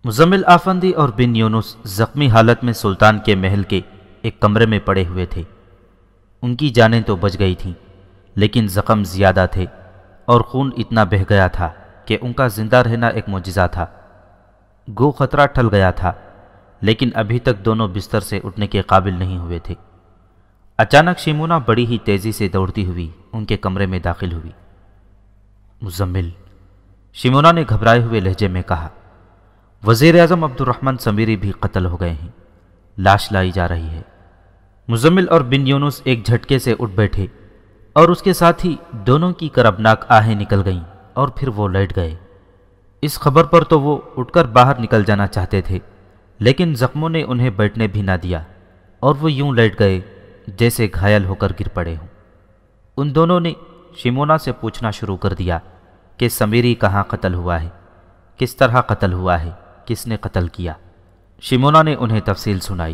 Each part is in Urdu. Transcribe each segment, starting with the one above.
مزمل آفندی اور بن یونس زخمی حالت میں سلطان کے محل کے ایک کمرے میں پڑے ہوئے تھے۔ ان کی جانیں تو بچ گئی تھیں، لیکن زخم زیادہ تھے اور خون اتنا بہہ گیا تھا کہ ان کا زندہ رہنا ایک معجزہ تھا۔ گو خطرہ ٹل گیا تھا، لیکن ابھی تک دونوں بستر سے اٹھنے کے قابل نہیں ہوئے تھے۔ اچانک شیمونہ بڑی ہی تیزی سے دوڑتی ہوئی ان کے کمرے میں داخل ہوئی۔ مزمل، شیمونہ نے گھبرائے ہوئے لہجے میں کہا، وزیر اعظم عبد الرحمن سمیری بھی قتل ہو گئے ہیں، لاش لائی جا رہی ہے۔ مزمل اور بن یونس ایک جھٹکے سے اٹھ بیٹھے اور اس کے ساتھ ہی دونوں کی کربناک آہیں نکل گئیں اور پھر وہ لیٹ گئے۔ اس خبر پر تو وہ اٹھ کر باہر نکل جانا چاہتے تھے، لیکن زخموں نے انہیں بیٹھنے بھی نہ دیا اور وہ یوں لیٹ گئے جیسے گھائل ہو کر گر پڑے ہوں۔ ان دونوں نے شیمونہ سے پوچھنا شروع کر دیا کہ سمیری کہاں قتل ہوا ہے، کس طرح قتل ہوا ہے، کس نے قتل کیا۔ شیمونہ نے انہیں تفصیل سنائی۔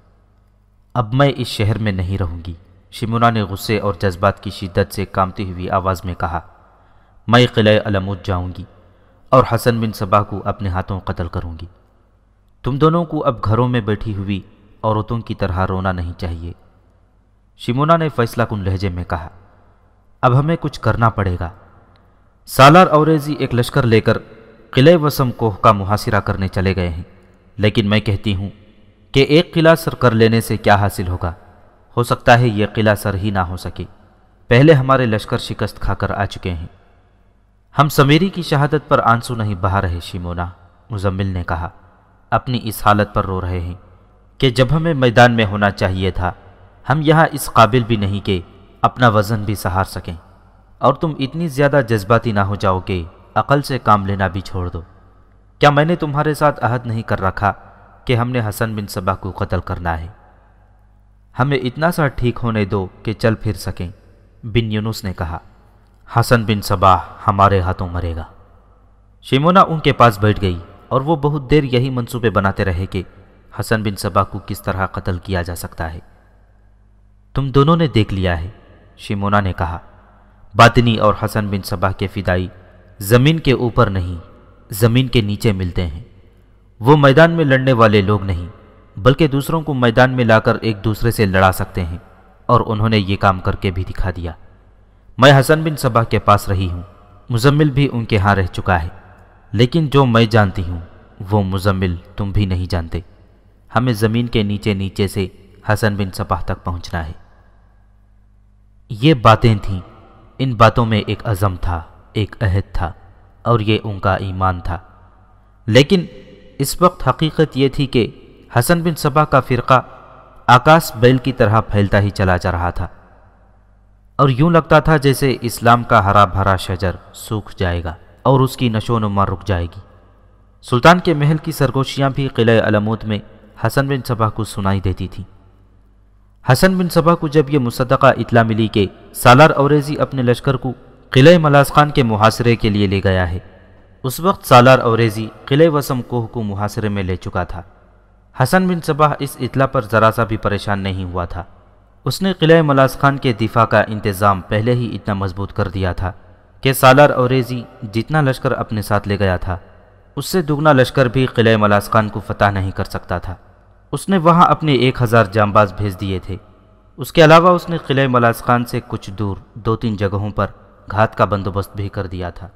اب میں اس شہر میں نہیں رہوں گی، شیمونہ نے غصے اور جذبات کی شدت سے کامتی ہوئی آواز میں کہا۔ میں قلعہ علمود جاؤں گی اور حسن بن صباح کو اپنے ہاتھوں قتل کروں گی۔ تم دونوں کو اب گھروں میں بیٹھی ہوئی عورتوں کی طرح رونا نہیں چاہیے۔ شیمونہ نے فیصلہ کن لہجے میں کہا، اب ہمیں کچھ کرنا پڑے گا۔ سالار اوریزی ایک لشکر لے کر قلعہ وسم کوہ کا محاصرہ کرنے چلے گئے ہیں، لیکن میں کہتی ہوں کہ ایک قلعہ سر کر لینے سے کیا حاصل ہوگا؟ ہو سکتا ہے یہ قلعہ سر ہی نہ ہو سکے۔ پہلے ہمارے لشکر شکست کھا کر آ چکے ہیں۔ ہم سمیری کی شہادت پر آنسو نہیں بہا رہے شیمونہ، مزمل نے کہا، اپنی اس حالت پر رو رہے ہیں کہ جب ہمیں میدان میں ہونا چاہیے تھا ہم یہاں اس قابل بھی نہیں کہ اپنا وزن بھی سہار سکیں، اور تم اتنی زیادہ جذباتی نہ ہو جاؤ کہ عقل سے کام لینا بھی چھوڑ دو۔ کیا میں نے تمہارے ساتھ عہد نہیں کر رکھا کہ ہم نے حسن بن صباح کو قتل کرنا ہے؟ ہمیں اتنا سا ٹھیک ہونے دو کہ چل پھر سکیں۔ بن یونس نے کہا، حسن بن صباح ہمارے ہاتھوں مرے گا۔ شیمونہ ان کے پاس بیٹھ گئی اور وہ بہت دیر یہی منصوبے بناتے رہے کہ حسن بن صباح کو کس طرح قتل کیا جا سکتا ہے۔ تم دونوں نے دیکھ لیا ہے، شیمونہ نے کہا، باطنی اور حسن بن صباح کے فدائی زمین کے اوپر نہیں، زمین کے نیچے ملتے ہیں۔ وہ میدان میں لڑنے والے لوگ نہیں، بلکہ دوسروں کو میدان میں لا کر ایک دوسرے سے لڑا سکتے ہیں، اور انہوں نے یہ کام کر کے بھی دکھا دیا۔ میں حسن بن صباح کے پاس رہی ہوں، مزمل بھی ان کے ہاں رہ چکا ہے، لیکن جو میں جانتی ہوں وہ مزمل تم بھی نہیں جانتے۔ ہمیں زمین کے نیچے نیچے سے حسن بن صباح تک پہنچنا ہے۔ یہ باتیں تھیں، ان باتوں میں ایک عزم تھا، ایک عہد تھا، اور یہ ان کا ایمان تھا۔ لیکن اس وقت حقیقت یہ تھی کہ حسن بن صباح کا فرقہ آکاش بیل کی طرح پھیلتا ہی چلا جا رہا تھا، اور یوں لگتا تھا جیسے اسلام کا ہرا بھرا شجر سوکھ جائے گا اور اس کی نشو و نما رک جائے گی۔ سلطان کے محل کی سرگوشیاں بھی قلعہ علمود میں حسن بن صباح کو سنائی دیتی تھیں۔ حسن بن صباح کو جب یہ مصدقہ اطلاع ملی کہ سالار اوریزی اپنے لشکر کو قلعہ ملاز خان کے محاصرے کے لیے لے گیا ہے، اس وقت سالار اوریزی قلعہ وسم کوہ کو محاصرے میں لے چکا تھا۔ حسن بن صباح اس اطلاع پر ذرا سا بھی پریشان نہیں ہوا تھا۔ اس نے قلعہ ملاز خان کے دفاع کا انتظام پہلے ہی اتنا مضبوط کر دیا تھا کہ سالار اوریزی جتنا لشکر اپنے ساتھ لے گیا تھا اس سے دگنا لشکر بھی قلعہ ملاز خان کو فتح نہیں کر سکتا تھا۔ اس نے وہاں اپنے 1000 جانباز بھیج دیے تھے۔ اس کے علاوہ اس نے قلعہ ملاز خان سے کچھ دور 2-3 جگہوں پر گھات کا بندوبست بھی کر دیا تھا۔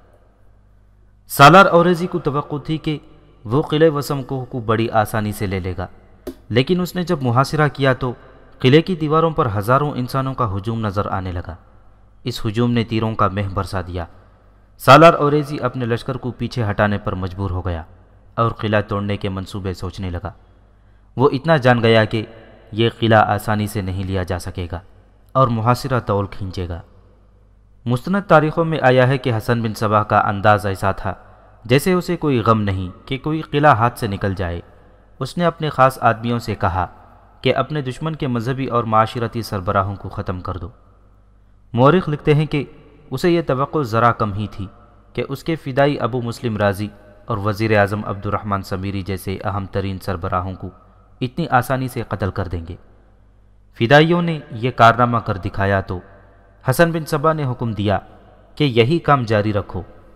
سالار اوریزی کو توقع تھی کہ وہ قلعہ وسم کوہ کو بڑی آسانی سے لے لے گا، لیکن اس نے جب محاصرہ کیا تو قلعے کی دیواروں پر ہزاروں انسانوں کا ہجوم نظر آنے لگا۔ اس ہجوم نے تیروں کا مہ برسا دیا۔ سالار اوریزی اپنے لشکر کو پیچھے ہٹانے پر مجبور ہو گیا اور قلعہ توڑنے کے منصوبے سوچنے لگا۔ وہ اتنا جان گیا کہ یہ قلعہ آسانی سے نہیں لیا جا سکے گا اور محاصرہ طول کھینچے گا۔ مستند تاریخوں میں آیا ہے کہ حسن بن صباح کا انداز ایسا تھا جیسے اسے کوئی غم نہیں کہ کوئی قلعہ ہاتھ سے نکل جائے۔ اس نے اپنے خاص آدمیوں سے کہا کہ اپنے دشمن کے مذہبی اور معاشرتی سربراہوں کو ختم کر دو۔ مورخ لکھتے ہیں کہ اسے یہ توقع ذرا کم ہی تھی کہ اس کے فدائی ابو مسلم رازی اور وزیر اعظم عبد الرحمن سمیری جیسے اہم ترین سربراہوں کو اتنی آسانی سے قتل کر دیں گے۔ فدائیوں نے یہ کارنامہ کر دکھایا تو حسن بن صباح نے حکم دیا کہ یہی کام جاری رکھو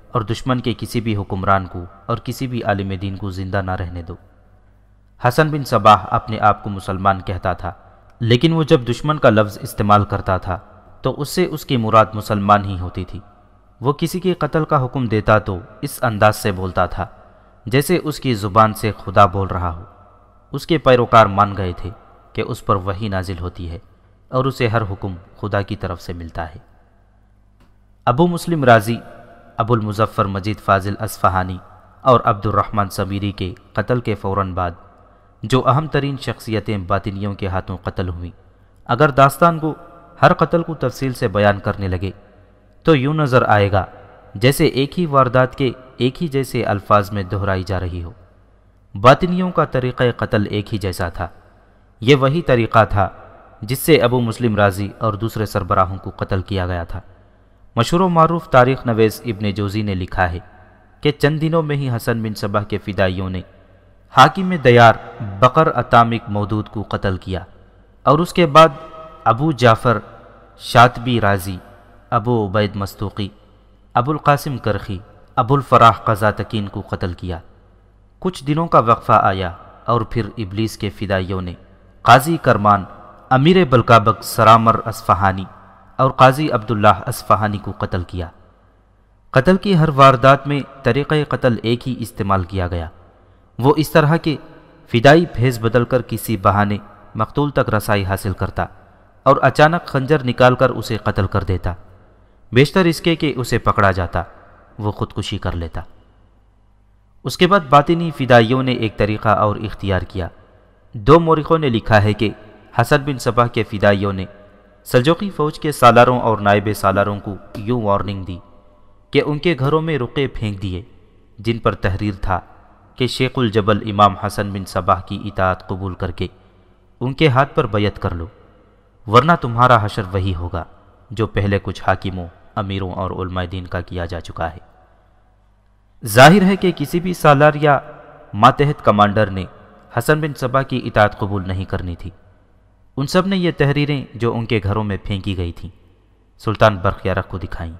اور دشمن کے کسی بھی حکمران کو اور کسی بھی عالم دین کو زندہ نہ رہنے دو۔ حسن بن صباح اپنے آپ کو مسلمان کہتا تھا، لیکن وہ جب دشمن کا لفظ استعمال کرتا تھا تو اس سے اس کی مراد مسلمان ہی ہوتی تھی۔ وہ کسی کے قتل کا حکم دیتا تو اس انداز سے بولتا تھا جیسے اس کی زبان سے خدا بول رہا ہو۔ اس کے پیروکار مان گئے تھے کہ اس پر وحی نازل ہوتی ہے اور اسے ہر حکم خدا کی طرف سے ملتا ہے۔ ابو مسلم رازی، ابو المظفر مجید فاضل اصفہانی اور عبد الرحمن سمیری کے قتل کے فوراً بعد جو اہم ترین شخصیتیں باطنیوں کے ہاتھوں قتل ہوئیں، اگر داستان کو ہر قتل کو تفصیل سے بیان کرنے لگے تو یوں نظر آئے گا جیسے ایک ہی واردات کے ایک ہی جیسے الفاظ میں دہرائی جا رہی ہو۔ باطنیوں کا طریقہ قتل ایک ہی جیسا تھا۔ یہ وہی طریقہ تھا جس سے ابو مسلم رازی اور دوسرے سربراہوں کو قتل کیا گیا تھا۔ مشہور و معروف تاریخ نویس ابن جوزی نے لکھا ہے کہ چند دنوں میں ہی حسن بن صباح کے فدائیوں نے حاکم دیار بقر اتامک مودود کو قتل کیا، اور اس کے بعد ابو جعفر شاطبی رازی، ابو عبید مستوقی، ابو القاسم کرخی، ابو الفراح قزاتکین کو قتل کیا۔ کچھ دنوں کا وقفہ آیا اور پھر ابلیس کے فدائیوں نے قاضی کرمان، امیر بلکابک سرامر اصفہانی اور قاضی عبداللہ اصفہانی کو قتل کیا۔ قتل کی ہر واردات میں طریقہ قتل ایک ہی استعمال کیا گیا۔ وہ اس طرح کے فدائی بھیس بدل کر کسی بہانے مقتول تک رسائی حاصل کرتا اور اچانک خنجر نکال کر اسے قتل کر دیتا، بیشتر اس کے کہ اسے پکڑا جاتا وہ خودکشی کر لیتا۔ اس کے بعد باطنی فدائیوں نے ایک طریقہ اور اختیار کیا۔ دو مورخوں نے لکھا ہے کہ حسن بن صباح کے فدائیوں نے سلجوقی فوج کے سالاروں اور نائب سالاروں کو یوں وارننگ دی کہ ان کے گھروں میں رقعے پھینک دیے جن پر تحریر تھا کہ شیخ الجبل امام حسن بن صباح کی اطاعت قبول کر کے ان کے ہاتھ پر بیعت کر لو، ورنہ تمہارا حشر وہی ہوگا جو پہلے کچھ حاکموں، امیروں اور علماء دین کا کیا جا چکا ہے۔ ظاہر ہے کہ کسی بھی سالار یا ماتحت کمانڈر نے حسن بن صباح کی اطاعت قبول نہیں کرنی تھی۔ ان سب نے یہ تحریریں جو ان کے گھروں میں پھینکی گئی تھیں سلطان برقیارق کو دکھائیں۔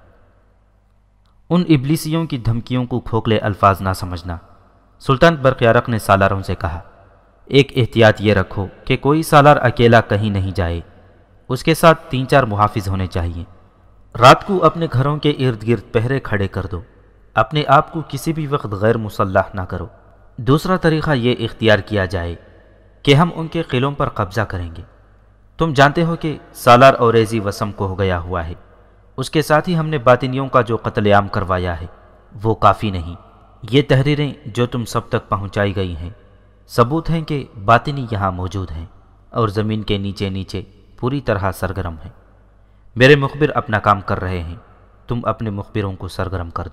ان ابلیسیوں کی دھمکیوں کو کھوکھلے الفاظ نہ سمجھنا۔ سلطان برقیارق نے سالاروں سے کہا، ایک احتیاط یہ رکھو کہ کوئی سالار اکیلا کہیں نہیں جائے، اس کے ساتھ 3-4 محافظ ہونے چاہیے۔ رات کو اپنے گھروں کے ارد گرد پہرے کھڑے کر دو، اپنے آپ کو کسی بھی وقت غیر مسلح نہ کرو۔ دوسرا طریقہ یہ اختیار کیا جائے کہ ہم ان کے قلعوں پر قبضہ کریں گے۔ تم جانتے ہو کہ سالار اوریزی وسم کو ہو گیا ہوا ہے، اس کے ساتھ ہی ہم نے باطنیوں کا جو قتل عام کروایا ہے وہ کافی نہیں۔ یہ تحریریں جو تم سب تک پہنچائی گئی ہیں ثبوت ہیں کہ باطنی یہاں موجود ہیں اور زمین کے نیچے نیچے پوری طرح سرگرم ہیں۔ میرے مخبر اپنا کام کر رہے ہیں، تم اپنے مخبروں کو سرگرم کر دو۔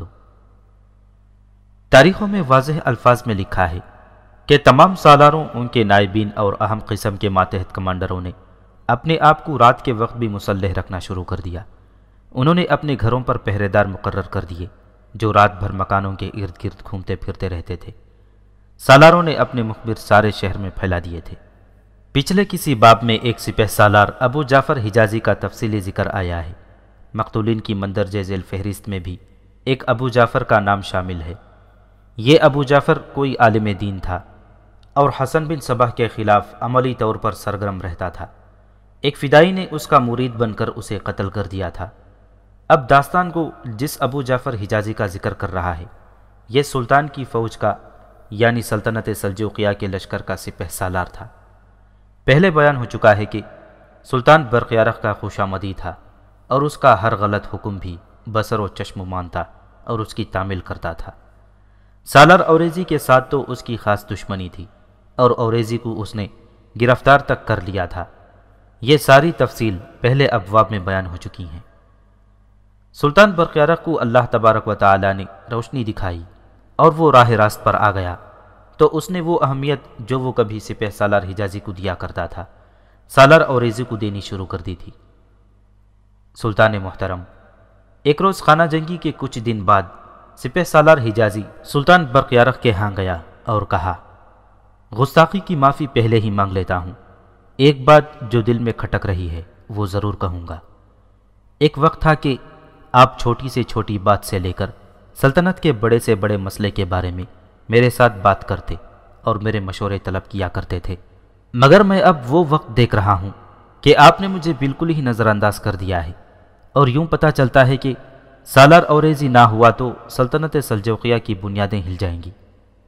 تاریخوں میں واضح الفاظ میں لکھا ہے کہ تمام سالاروں، ان کے نائبین اور اہم قسم کے ماتحت کمانڈروں نے اپنے آپ کو رات کے وقت بھی مسلح رکھنا شروع کر دیا۔ انہوں نے اپنے گھروں پر پہرے دار مقرر کر دیے جو رات بھر مکانوں کے ارد گرد گھومتے پھرتے رہتے تھے۔ سالاروں نے اپنے مخبر سارے شہر میں پھیلا دیے تھے۔ پچھلے کسی باب میں ایک سپہ سالار ابو جعفر حجازی کا تفصیلی ذکر آیا ہے۔ مقتولین کی مندرجہ ذیل فہرست میں بھی ایک ابو جعفر کا نام شامل ہے۔ یہ ابو جعفر کوئی عالم دین تھا اور حسن بن صباح کے خلاف عملی طور پر سرگرم رہتا تھا۔ ایک فدائی نے اس کا مرید بن کر اسے قتل کر دیا تھا۔ اب داستان کو جس ابو جعفر حجازی کا ذکر کر رہا ہے یہ سلطان کی فوج کا یعنی سلطنت سلجوقیہ کے لشکر کا سپہ سالار تھا۔ پہلے بیان ہو چکا ہے کہ سلطان برقیارق کا خوشامدی تھا اور اس کا ہر غلط حکم بھی بصر و چشم مانتا اور اس کی تعمیل کرتا تھا۔ سالار اوریزی کے ساتھ تو اس کی خاص دشمنی تھی اور اوریزی کو اس نے گرفتار تک کر لیا تھا۔ یہ ساری تفصیل پہلے ابواب میں بیان ہو چکی ہیں۔ سلطان برقیارق کو اللہ تبارک و تعالی نے روشنی دکھائی اور وہ راہ راست پر آ گیا تو اس نے وہ اہمیت جو وہ کبھی سپہ سالار حجازی کو دیا کرتا تھا سالار اوریزی کو دینی شروع کر دی تھی۔ سلطان محترم، ایک روز خانہ جنگی کے کچھ دن بعد سپہ سالار حجازی سلطان برقیارق کے ہاں گیا اور کہا، گستاخی کی معافی پہلے ہی مانگ لیتا ہوں، ایک بات جو دل میں کھٹک رہی ہے وہ ضرور کہوں گا۔ ایک وقت تھا کہ آپ چھوٹی سے چھوٹی بات سے لے کر سلطنت کے بڑے سے بڑے مسئلے کے بارے میں میرے ساتھ بات کرتے اور میرے مشورے طلب کیا کرتے تھے، مگر میں اب وہ وقت دیکھ رہا ہوں کہ آپ نے مجھے بالکل ہی نظر انداز کر دیا ہے، اور یوں پتہ چلتا ہے کہ سالار اوریزی نہ ہوا تو سلطنت سلجوقیہ کی بنیادیں ہل جائیں گی۔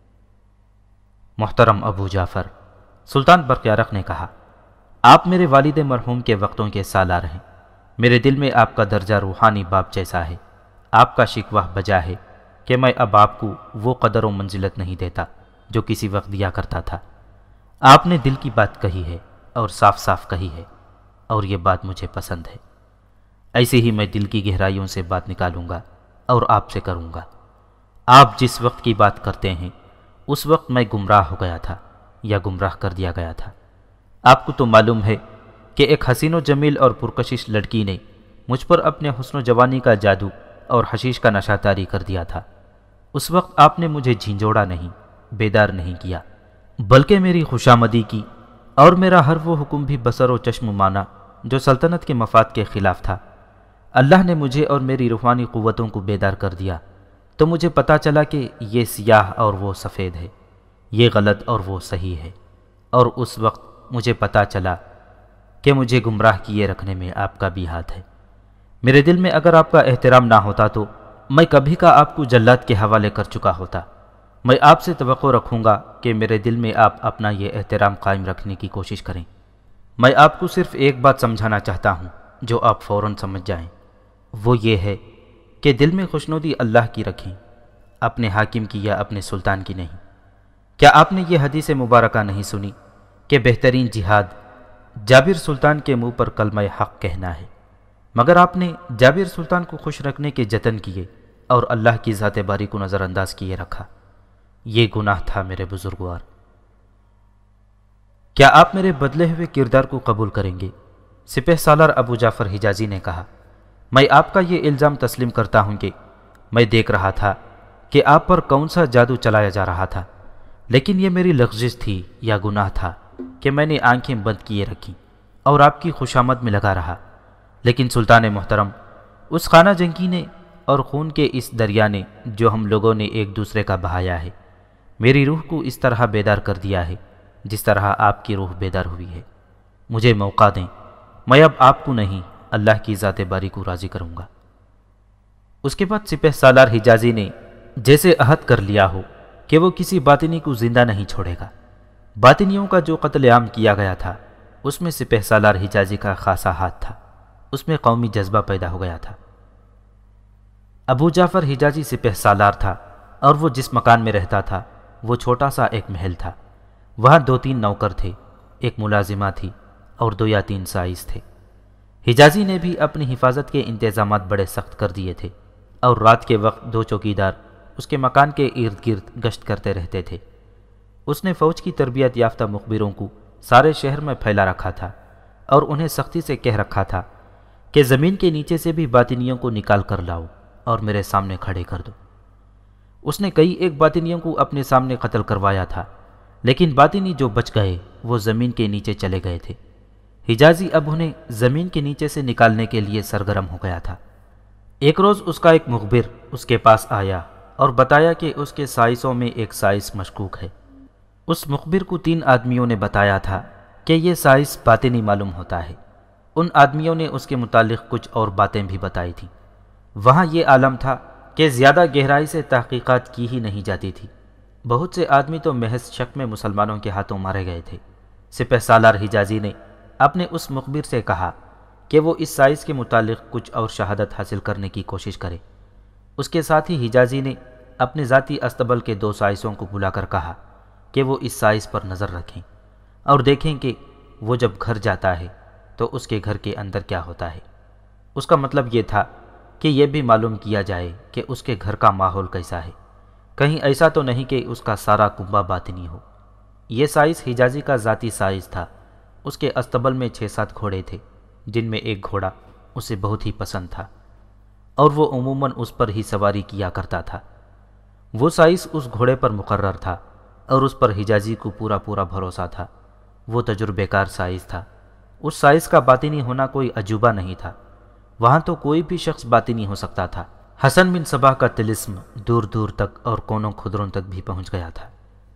محترم ابو جعفر، سلطان برقیارق نے کہا، آپ میرے والد مرحوم کے وقتوں کے سالار ہیں۔ میرے دل میں آپ کا درجہ روحانی باپ جیسا ہے۔ آپ کا شکوہ بجا ہے کہ میں اب آپ کو وہ قدر و منزلت نہیں دیتا جو کسی وقت دیا کرتا تھا۔ آپ نے دل کی بات کہی ہے اور صاف صاف کہی ہے، اور یہ بات مجھے پسند ہے۔ ایسے ہی میں دل کی گہرائیوں سے بات نکالوں گا اور آپ سے کروں گا۔ آپ جس وقت کی بات کرتے ہیں اس وقت میں گمراہ ہو گیا تھا یا گمراہ کر دیا گیا تھا۔ آپ کو تو معلوم ہے کہ ایک حسین و جمیل اور پرکشش لڑکی نے مجھ پر اپنے حسن و جوانی کا جادو اور حشیش کا نشہ طاری کر دیا تھا۔ اس وقت آپ نے مجھے جھنجھوڑا نہیں، بیدار نہیں کیا، بلکہ میری خوشامدی کی اور میرا ہر وہ حکم بھی بصر و چشم مانا جو سلطنت کے مفاد کے خلاف تھا۔ اللہ نے مجھے اور میری روحانی قوتوں کو بیدار کر دیا تو مجھے پتہ چلا کہ یہ سیاہ اور وہ سفید ہے، یہ غلط اور وہ صحیح ہے، اور اس وقت مجھے پتہ چلا کہ مجھے گمراہ کیے رکھنے میں آپ کا بھی ہاتھ ہے۔ میرے دل میں اگر آپ کا احترام نہ ہوتا تو میں کبھی کا آپ کو جلاد کے حوالے کر چکا ہوتا۔ میں آپ سے توقع رکھوں گا کہ میرے دل میں آپ اپنا یہ احترام قائم رکھنے کی کوشش کریں۔ میں آپ کو صرف ایک بات سمجھانا چاہتا ہوں جو آپ فوراً سمجھ جائیں، وہ یہ ہے کہ دل میں خوشنودی اللہ کی رکھیں، اپنے حاکم کی یا اپنے سلطان کی نہیں۔ کیا آپ نے یہ حدیث مبارکہ نہیں سنی کہ بہترین جہاد جابر سلطان کے منہ پر کلمہ حق کہنا ہے؟ مگر آپ نے جابر سلطان کو خوش رکھنے کے جتن کیے اور اللہ کی ذات باری کو نظر انداز کیے رکھا۔ یہ گناہ تھا میرے بزرگوار۔ کیا آپ میرے بدلے ہوئے کردار کو قبول کریں گے؟ سپہ سالار ابو جعفر حجازی نے کہا، میں آپ کا یہ الزام تسلیم کرتا ہوں کہ میں دیکھ رہا تھا کہ آپ پر کون سا جادو چلایا جا رہا تھا، لیکن یہ میری لغزش تھی یا گناہ تھا کہ میں نے آنکھیں بند کیے رکھیں اور آپ کی خوشامد میں لگا رہا۔ لیکن سلطان محترم، اس خانہ جنگی نے اور خون کے اس دریا نے جو ہم لوگوں نے ایک دوسرے کا بہایا ہے، میری روح کو اس طرح بیدار کر دیا ہے جس طرح آپ کی روح بیدار ہوئی ہے۔ مجھے موقع دیں، میں اب آپ کو نہیں اللہ کی ذات باری کو راضی کروں گا۔ اس کے بعد سپہ سالار حجازی نے جیسے عہد کر لیا ہو کہ وہ کسی باطنی کو زندہ نہیں چھوڑے گا۔ باطنیوں کا جو قتل عام کیا گیا تھا اس میں سپہ سالار حجازی کا خاصا ہاتھ تھا، اس میں قومی جذبہ پیدا ہو گیا تھا۔ ابو جعفر حجازی سپہ سالار تھا اور وہ جس مکان میں رہتا تھا وہ چھوٹا سا ایک محل تھا۔ وہاں 2-3 نوکر تھے، ایک ملازمہ تھی اور 2 یا 3 سائس تھے۔ حجازی نے بھی اپنی حفاظت کے انتظامات بڑے سخت کر دیے تھے اور رات کے وقت 2 چوکیدار اس کے مکان کے ارد گرد گشت کرتے رہتے تھے۔ اس نے فوج کی تربیت یافتہ مخبروں کو سارے شہر میں پھیلا رکھا تھا اور انہیں سختی سے کہہ رکھا تھا کہ زمین کے نیچے سے بھی باطنیوں کو نکال کر لاؤ اور میرے سامنے کھڑے کر دو۔ اس نے کئی ایک باطنیوں کو اپنے سامنے قتل کروایا تھا، لیکن باطنی جو بچ گئے وہ زمین کے نیچے چلے گئے تھے۔ حجازی اب انہیں زمین کے نیچے سے نکالنے کے لیے سرگرم ہو گیا تھا۔ ایک روز اس کا ایک مخبر اس کے پاس آیا اور بتایا کہ اس کے سائسوں میں ایک سائس مشکوک ہے۔ اس مخبر کو 3 آدمیوں نے بتایا تھا کہ یہ سائس باطنی معلوم ہوتا ہے۔ ان آدمیوں نے اس کے متعلق کچھ اور باتیں بھی بتائی تھیں۔ وہاں یہ عالم تھا کہ زیادہ گہرائی سے تحقیقات کی ہی نہیں جاتی تھی۔ بہت سے آدمی تو محض شک میں مسلمانوں کے ہاتھوں مارے گئے تھے۔ سپہ سالار حجازی نے اپنے اس مخبر سے کہا کہ وہ اس سائز کے متعلق کچھ اور شہادت حاصل کرنے کی کوشش کرے۔ اس کے ساتھ ہی حجازی نے اپنے ذاتی استبل کے 2 سائسوں کو بلا کر کہا کہ وہ اس سائز پر نظر رکھیں اور دیکھیں کہ وہ جب گھر جاتا ہے تو اس کے گھر کے اندر کیا ہوتا ہے۔ اس کا مطلب یہ تھا کہ یہ بھی معلوم کیا جائے کہ اس کے گھر کا ماحول کیسا ہے، کہیں ایسا تو نہیں کہ اس کا سارا کنبہ باطنی ہو۔ یہ سائز حجازی کا ذاتی سائز تھا۔ اس کے استبل میں 6-7 گھوڑے تھے، جن میں ایک گھوڑا اسے بہت ہی پسند تھا اور وہ عموماً اس پر ہی سواری کیا کرتا تھا۔ وہ سائز اس گھوڑے پر مقرر تھا اور اس پر حجازی کو پورا بھروسہ تھا۔ وہ تجربے کار سائز تھا۔ اس سائز کا باطنی ہونا کوئی عجوبہ نہیں تھا۔ وہاں تو کوئی بھی شخص باطنی ہو سکتا تھا، حسن بن صباح کا طلسم دور دور تک اور کونوں خدروں تک بھی پہنچ گیا تھا۔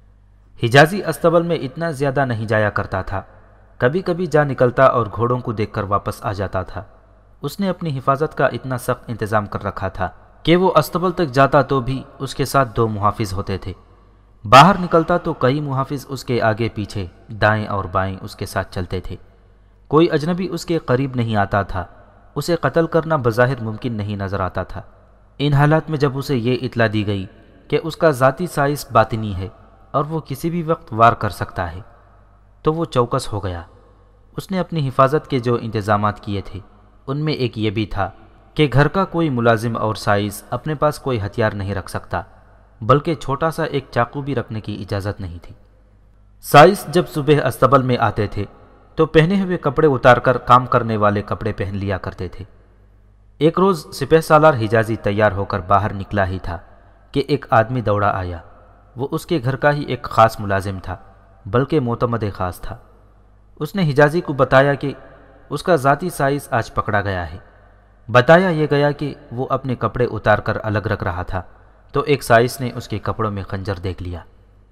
حجازی استبل میں اتنا زیادہ نہیں جایا کرتا تھا، کبھی کبھی جا نکلتا اور گھوڑوں کو دیکھ کر واپس آ جاتا تھا۔ اس نے اپنی حفاظت کا اتنا سخت انتظام کر رکھا تھا کہ وہ استبل تک جاتا تو بھی اس کے ساتھ 2 محافظ ہوتے تھے، باہر نکلتا تو کئی محافظ اس کے آگے پیچھے دائیں اور بائیں اس کے ساتھ چلتے تھے۔ کوئی اجنبی اس کے قریب نہیں آتا تھا، اسے قتل کرنا بظاہر ممکن نہیں نظر آتا تھا۔ ان حالات میں جب اسے یہ اطلاع دی گئی کہ اس کا ذاتی سائز باطنی ہے اور وہ کسی بھی وقت وار کر سکتا ہے تو وہ چوکس ہو گیا۔ اس نے اپنی حفاظت کے جو انتظامات کیے تھے ان میں ایک یہ بھی تھا کہ گھر کا کوئی ملازم اور سائز اپنے پاس کوئی ہتھیار نہیں رکھ سکتا، بلکہ چھوٹا سا ایک چاقو بھی رکھنے کی اجازت نہیں تھی۔ سائز جب صبح استبل میں آتے تھے تو پہنے ہوئے کپڑے اتار کر کام کرنے والے کپڑے پہن لیا کرتے تھے۔ ایک روز سپہ سالار حجازی تیار ہو کر باہر نکلا ہی تھا کہ ایک آدمی دوڑا آیا۔ وہ اس کے گھر کا ہی ایک خاص ملازم تھا، بلکہ معتمد خاص تھا۔ اس نے حجازی کو بتایا کہ اس کا ذاتی سائز آج پکڑا گیا ہے۔ بتایا یہ گیا کہ وہ اپنے کپڑے اتار کر الگ رکھ رہا تھا تو ایک سائز نے اس کے کپڑوں میں خنجر دیکھ لیا۔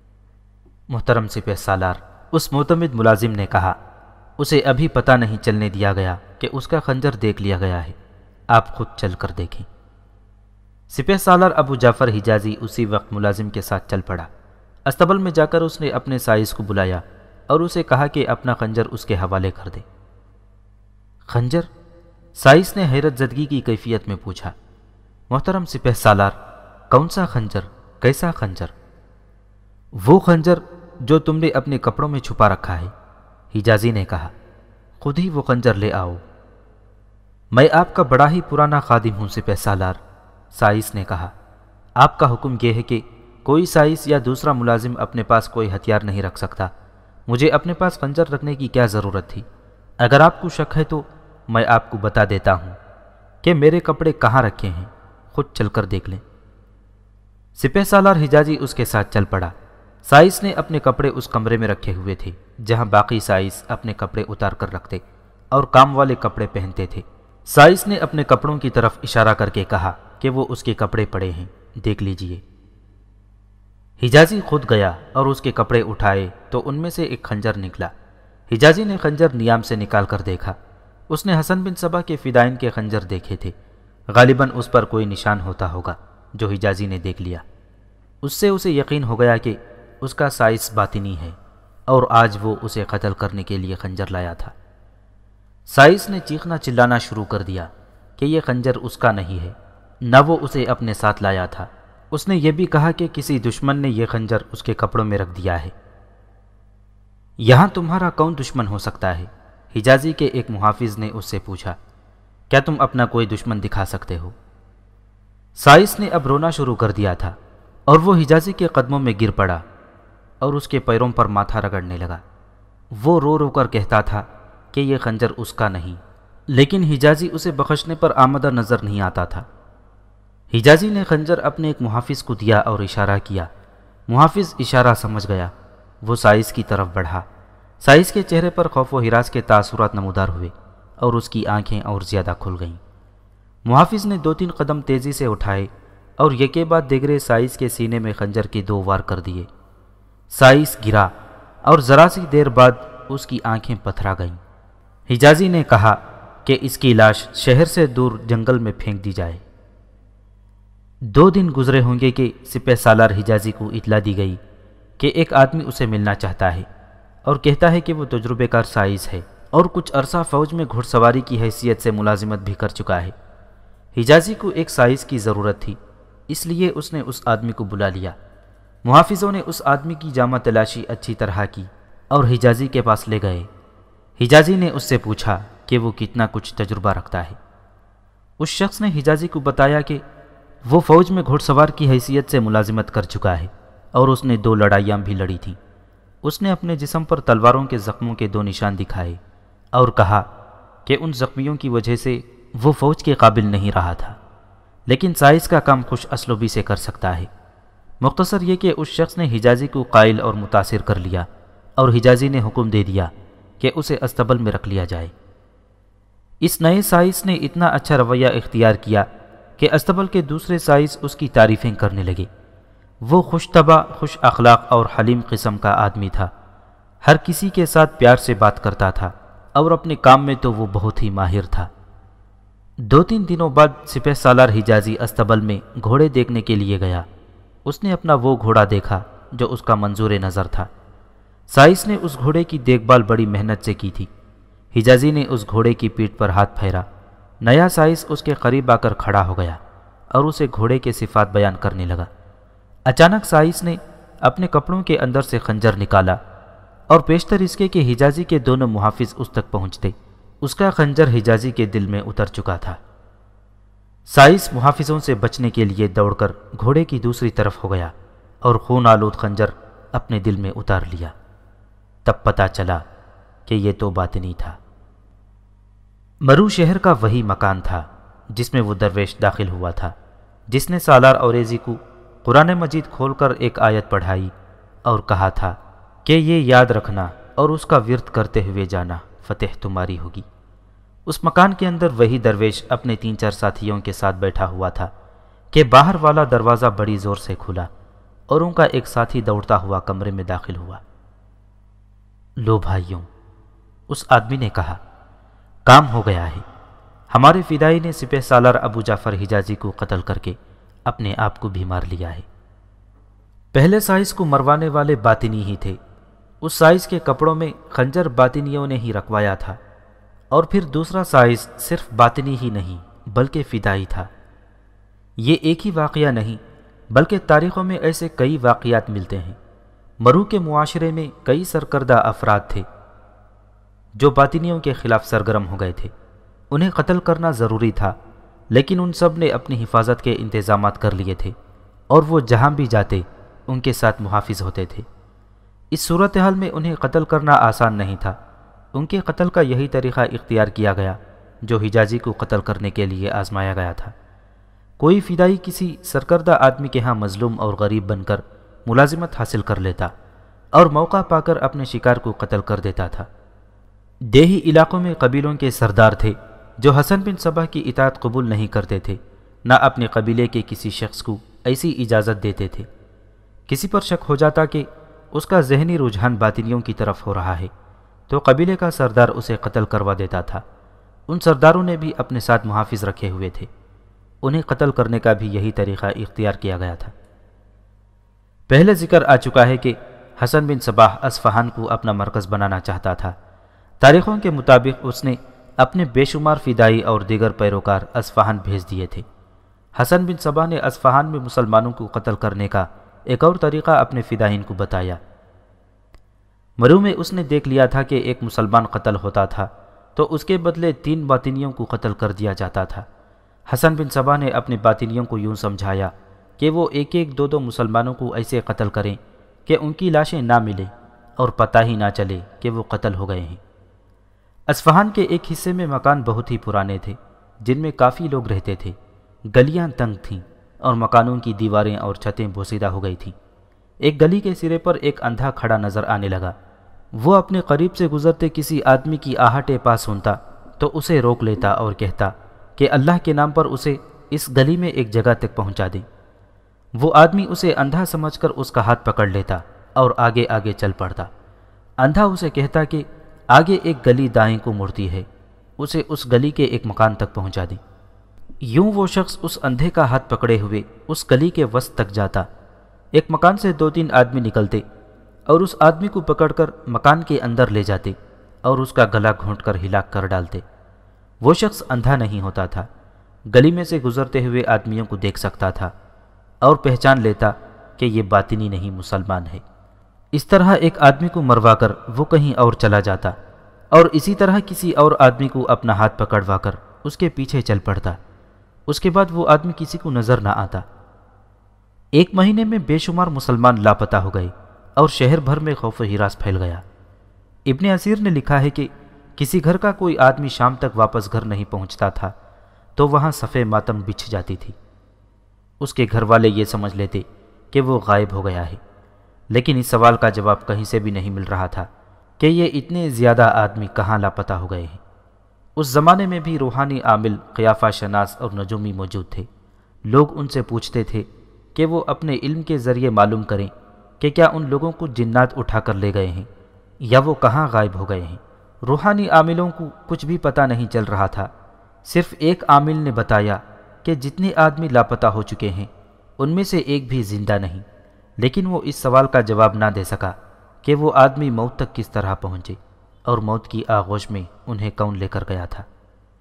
محترم سپہ سالار، اس معتمد ملازم نے کہا، اسے ابھی پتہ نہیں چلنے دیا گیا کہ اس کا خنجر دیکھ لیا گیا ہے، آپ خود چل کر دیکھیں۔ سپہ سالار ابو جعفر حجازی اسی وقت ملازم کے ساتھ چل پڑا۔ استبل میں جا کر اس نے اپنے سائز کو بلایا اور اسے کہا کہ اپنا خنجر اس کے حوالے کر دے۔ خنجر؟ سائز نے حیرت زدگی کی کیفیت میں پوچھا۔ محترم سپہ سالار، کون سا خنجر؟ کیسا خنجر؟ وہ خنجر جو تم نے اپنے کپڑوں میں چھپا رکھا ہے، حجازی نے کہا۔ خود ہی وہ خنجر لے آؤ۔ میں آپ کا بڑا ہی پرانا خادم ہوں سپہ سالار، سائز نے کہا۔ آپ کا حکم یہ ہے کہ کوئی سائز یا دوسرا ملازم اپنے پاس کوئی ہتھیار نہیں رکھ سکتا۔ مجھے اپنے پاس خنجر رکھنے کی کیا ضرورت تھی؟ اگر آپ کو شک ہے تو میں آپ کو بتا دیتا ہوں کہ میرے کپڑے کہاں رکھے ہیں، خود چل کر دیکھ لیں۔ سپہ سالار حجازی اس کے ساتھ چل پڑا۔ سائز نے اپنے کپڑے اس کمرے میں رکھے ہوئے تھے جہاں باقی سائز اپنے کپڑے اتار کر رکھتے اور کام والے کپڑے پہنتے تھے۔ سائز نے اپنے کپڑوں کی طرف اشارہ کر کے کہا کہ وہ اس کے کپڑے پڑے ہیں، دیکھ لیجئے۔ حجازی خود گیا اور اس کے کپڑے اٹھائے تو ان میں سے ایک خنجر نکلا۔ حجازی نے خنجر نیام سے نکال کر دیکھا۔ اس نے حسن بن صبا کے فدائین کے خنجر دیکھے تھے، غالباً اس پر کوئی نشان ہوتا ہوگا جو حجازی نے دیکھ لیا۔ اس سے اسے یقین ہو گیا کہ اس کا سائز باطنی ہے اور آج وہ اسے قتل کرنے کے لیے خنجر لایا تھا۔ سائز نے چیخنا چلانا شروع کر دیا کہ یہ خنجر اس کا نہیں ہے، نہ وہ اسے اپنے ساتھ لایا تھا۔ اس نے یہ بھی کہا کہ کسی دشمن نے یہ خنجر اس کے کپڑوں میں رکھ دیا ہے۔ یہاں تمہارا کون دشمن ہو سکتا ہے؟ حجازی کے ایک محافظ نے اس سے پوچھا۔ کیا تم اپنا کوئی دشمن دکھا سکتے ہو؟ سائز نے اب رونا شروع کر دیا تھا اور وہ حجازی کے قدموں میں گر پڑا اور اس کے پیروں پر ماتھا رگڑنے لگا۔ وہ رو رو کر کہتا تھا کہ یہ خنجر اس کا نہیں، لیکن حجازی اسے بخشنے پر آمدہ نظر نہیں آتا تھا۔ حجازی نے خنجر اپنے ایک محافظ کو دیا اور اشارہ کیا۔ محافظ اشارہ سمجھ گیا۔ وہ سائز کی طرف بڑھا۔ سائز کے چہرے پر خوف و ہراس کے تاثرات نمودار ہوئے اور اس کی آنکھیں اور زیادہ کھل گئیں۔ محافظ نے 2-3 قدم تیزی سے اٹھائے اور یکے بعد دیگرے سائز کے سینے میں خنجر کے 2 وار کر دیے۔ سائز گرا اور ذرا سی دیر بعد اس کی آنکھیں پتھرا گئیں۔ حجازی نے کہا کہ اس کی لاش شہر سے دور جنگل میں پھینک دی جائے۔ 2 دن گزرے ہوں گے کہ سپہ سالار حجازی کو اطلاع دی گئی کہ ایک آدمی اسے ملنا چاہتا ہے اور کہتا ہے کہ وہ تجربے کار سائز ہے اور کچھ عرصہ فوج میں گھڑ سواری کی حیثیت سے ملازمت بھی کر چکا ہے۔ حجازی کو ایک سائز کی ضرورت تھی، اس لیے اس نے اس آدمی کو بلا لیا۔ محافظوں نے اس آدمی کی جامہ تلاشی اچھی طرح کی اور حجازی کے پاس لے گئے۔ حجازی نے اس سے پوچھا کہ وہ کتنا کچھ تجربہ رکھتا ہے۔ اس شخص نے حجازی کو بتایا کہ وہ فوج میں گھڑ سوار کی حیثیت سے ملازمت کر چکا ہے اور اس نے 2 لڑائیاں بھی لڑی تھیں۔ اس نے اپنے جسم پر تلواروں کے زخموں کے 2 نشان دکھائے اور کہا کہ ان زخمیوں کی وجہ سے وہ فوج کے قابل نہیں رہا تھا، لیکن سائز کا کام خوش اسلوبی سے کر سکتا ہے۔ مختصر یہ کہ اس شخص نے حجازی کو قائل اور متاثر کر لیا اور حجازی نے حکم دے دیا کہ اسے استبل میں رکھ لیا جائے۔ اس نئے سائز نے اتنا اچھا رویہ اختیار کیا کہ استبل کے دوسرے سائز اس کی تعریفیں کرنے لگے۔ وہ خوش طبع، خوش اخلاق اور حلیم قسم کا آدمی تھا۔ ہر کسی کے ساتھ پیار سے بات کرتا تھا اور اپنے کام میں تو وہ بہت ہی ماہر تھا۔ 2-3 دنوں بعد سپہ سالار حجازی استبل میں گھوڑے دیکھنے کے لیے گیا۔ اس نے اپنا وہ گھوڑا دیکھا جو اس کا منظور نظر تھا۔ سائس نے اس گھوڑے کی دیکھ بھال بڑی محنت سے کی تھی۔ حجازی نے اس گھوڑے کی پیٹھ پر ہاتھ پھیرا۔ نیا سائس اس کے قریب آ کر کھڑا ہو گیا اور اسے گھوڑے کے صفات بیان کرنے لگا۔ اچانک سائس نے اپنے کپڑوں کے اندر سے خنجر نکالا اور پیشتر اس کے کہ حجازی کے دونوں محافظ اس تک پہنچتے، اس کا خنجر حجازی کے دل میں اتر چکا تھا۔ سائس محافظوں سے بچنے کے لیے دوڑ کر گھوڑے کی دوسری طرف ہو گیا اور خون آلود خنجر اپنے دل میں اتار لیا۔ تب پتہ چلا کہ یہ تو باطنی تھا۔ مرو شہر کا وہی مکان تھا جس میں وہ درویش داخل ہوا تھا، جس نے سالار اوریزی کو قرآن مجید کھول کر ایک آیت پڑھائی اور کہا تھا کہ یہ یاد رکھنا اور اس کا ورد کرتے ہوئے جانا، فتح تمہاری ہوگی۔ اس مکان کے اندر وہی درویش اپنے 3-4 ساتھیوں کے ساتھ بیٹھا ہوا تھا کہ باہر والا دروازہ بڑی زور سے کھلا اور ان کا ایک ساتھی دوڑتا ہوا کمرے میں داخل ہوا۔ لو بھائیوں، اس آدمی نے کہا، کام ہو گیا ہے۔ ہمارے فدائی نے سپہ سالار ابو جعفر حجازی کو قتل کر کے اپنے آپ کو بھی مار لیا ہے۔ پہلے سائس کو مروانے والے باطنی ہی تھے۔ اس سائس کے کپڑوں میں خنجر باطنیوں نے ہی رکھوایا تھا، اور پھر دوسرا سائس صرف باطنی ہی نہیں بلکہ فدائی تھا۔ یہ ایک ہی واقعہ نہیں بلکہ تاریخوں میں ایسے کئی واقعات ملتے ہیں۔ مرو کے معاشرے میں کئی سرکردہ افراد تھے جو باطنیوں کے خلاف سرگرم ہو گئے تھے۔ انہیں قتل کرنا ضروری تھا، لیکن ان سب نے اپنی حفاظت کے انتظامات کر لیے تھے اور وہ جہاں بھی جاتے ان کے ساتھ محافظ ہوتے تھے۔ اس صورتحال میں انہیں قتل کرنا آسان نہیں تھا۔ ان کے قتل کا یہی طریقہ اختیار کیا گیا جو حجازی کو قتل کرنے کے لیے آزمایا گیا تھا۔ کوئی فدائی کسی سرکردہ آدمی کے ہاں مظلوم اور غریب بن کر ملازمت حاصل کر لیتا اور موقع پا کر اپنے شکار کو قتل کر دیتا تھا۔ دیہی علاقوں میں قبیلوں کے سردار تھے جو حسن بن صبح کی اطاعت قبول نہیں کرتے تھے، نہ اپنے قبیلے کے کسی شخص کو ایسی اجازت دیتے تھے۔ کسی پر شک ہو جاتا کہ اس کا ذہنی رجحان باطنیوں کی طرف ہو رہا ہے تو قبیلے کا سردار اسے قتل کروا دیتا تھا۔ ان سرداروں نے بھی اپنے ساتھ محافظ رکھے ہوئے تھے۔ انہیں قتل کرنے کا بھی یہی طریقہ اختیار کیا گیا تھا۔ پہلے ذکر آ چکا ہے کہ حسن بن صباح اصفہان کو اپنا مرکز بنانا چاہتا تھا۔ تاریخوں کے مطابق اس نے اپنے بے شمار فدائی اور دیگر پیروکار اصفہان بھیج دیے تھے۔ حسن بن صباح نے اصفہان میں مسلمانوں کو قتل کرنے کا ایک اور طریقہ اپنے فدائین کو بتایا۔ مرو میں اس نے دیکھ لیا تھا کہ ایک مسلمان قتل ہوتا تھا تو اس کے بدلے 3 باطنیوں کو قتل کر دیا جاتا تھا۔ حسن بن صباح نے اپنے باطنیوں کو یوں سمجھایا کہ وہ ایک ایک 2 مسلمانوں کو ایسے قتل کریں کہ ان کی لاشیں نہ ملیں اور پتہ ہی نہ چلے کہ وہ قتل ہو گئے ہیں۔ اصفہان کے ایک حصے میں مکان بہت ہی پرانے تھے جن میں کافی لوگ رہتے تھے۔ گلیاں تنگ تھیں اور مکانوں کی دیواریں اور چھتیں بوسیدہ ہو گئی تھیں۔ ایک گلی کے سرے پر ایک اندھا کھڑا نظر آنے لگا۔ وہ اپنے قریب سے گزرتے کسی آدمی کی آہٹ پا سنتا تو اسے روک لیتا اور کہتا کہ اللہ کے نام پر اسے اس گلی میں ایک جگہ تک پہنچا دیں۔ وہ آدمی اسے اندھا سمجھ کر اس کا ہاتھ پکڑ لیتا اور آگے آگے چل پڑتا۔ اندھا اسے کہتا کہ آگے ایک گلی دائیں کو مڑتی ہے، اسے اس گلی کے ایک مکان تک پہنچا دیں۔ یوں وہ شخص اس اندھے کا ہاتھ پکڑے ہوئے اس گلی کے وسط تک جاتا۔ ایک مکان سے 2-3 آدمی نکلتے اور اس آدمی کو پکڑ کر مکان کے اندر لے جاتے اور اس کا گلا گھونٹ کر ہلاک کر ڈالتے۔ وہ شخص اندھا نہیں ہوتا تھا، گلی میں سے گزرتے ہوئے آدمیوں کو دیکھ سکتا تھا اور پہچان لیتا کہ یہ باطنی نہیں مسلمان ہے۔ اس طرح ایک آدمی کو مروا کر وہ کہیں اور چلا جاتا اور اسی طرح کسی اور آدمی کو اپنا ہاتھ پکڑوا کر اس کے پیچھے چل پڑتا۔ اس کے بعد وہ آدمی کسی کو نظر نہ آتا۔ 1 مہینے میں بے شمار مسلمان لاپتہ ہو گئے اور شہر بھر میں خوف و ہراس پھیل گیا۔ ابن اسیر نے لکھا ہے کہ کسی گھر کا کوئی آدمی شام تک واپس گھر نہیں پہنچتا تھا تو وہاں صفِ ماتم بچھ جاتی تھی۔ اس کے گھر والے یہ سمجھ لیتے کہ وہ غائب ہو گیا ہے، لیکن اس سوال کا جواب کہیں سے بھی نہیں مل رہا تھا کہ یہ اتنے زیادہ آدمی کہاں لاپتہ ہو گئے ہیں۔ اس زمانے میں بھی روحانی عامل، قیافہ شناس اور نجومی موجود تھے لوگ ان سے پوچھتے تھے کہ وہ اپنے علم کے ذریعے معلوم کریں کہ کیا ان لوگوں کو جنات اٹھا کر لے گئے ہیں یا وہ کہاں غائب ہو گئے ہیں۔ روحانی عاملوں کو کچھ بھی پتہ نہیں چل رہا تھا۔ صرف ایک عامل نے بتایا کہ جتنے آدمی لاپتہ ہو چکے ہیں ان میں سے ایک بھی زندہ نہیں، لیکن وہ اس سوال کا جواب نہ دے سکا کہ وہ آدمی موت تک کس طرح پہنچے اور موت کی آغوش میں انہیں کون لے کر گیا تھا۔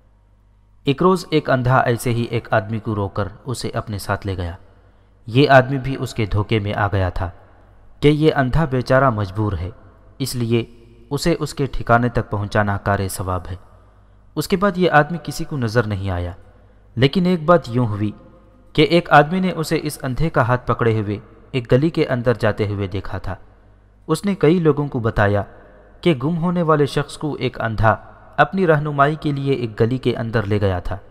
ایک روز ایک اندھا ایسے ہی ایک آدمی کو روک کر اسے اپنے ساتھ لے گیا۔ یہ آدمی بھی اس کے دھوکے میں آ گیا تھا کہ یہ اندھا بیچارہ مجبور ہے، اس لیے اسے اس کے ٹھکانے تک پہنچانا کار ثواب ہے۔ اس کے بعد یہ آدمی کسی کو نظر نہیں آیا، لیکن ایک بات یوں ہوئی کہ ایک آدمی نے اسے اس اندھے کا ہاتھ پکڑے ہوئے ایک گلی کے اندر جاتے ہوئے دیکھا تھا۔ اس نے کئی لوگوں کو بتایا کہ گم ہونے والے شخص کو ایک اندھا اپنی رہنمائی کے لیے ایک گلی کے اندر لے گیا تھا۔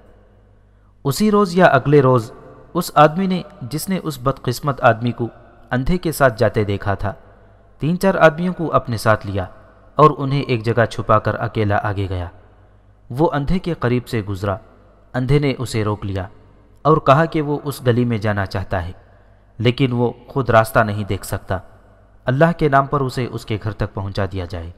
اسی روز یا اگلے روز اس آدمی نے، جس نے اس بدقسمت آدمی کو اندھے کے ساتھ جاتے دیکھا تھا، 3-4 آدمیوں کو اپنے ساتھ لیا اور انہیں ایک جگہ چھپا کر اکیلا آگے گیا۔ وہ اندھے کے قریب سے گزرا۔ اندھے نے اسے روک لیا اور کہا کہ وہ اس گلی میں جانا چاہتا ہے، لیکن وہ خود راستہ نہیں دیکھ سکتا، اللہ کے نام پر اسے اس کے گھر تک پہنچا دیا جائے۔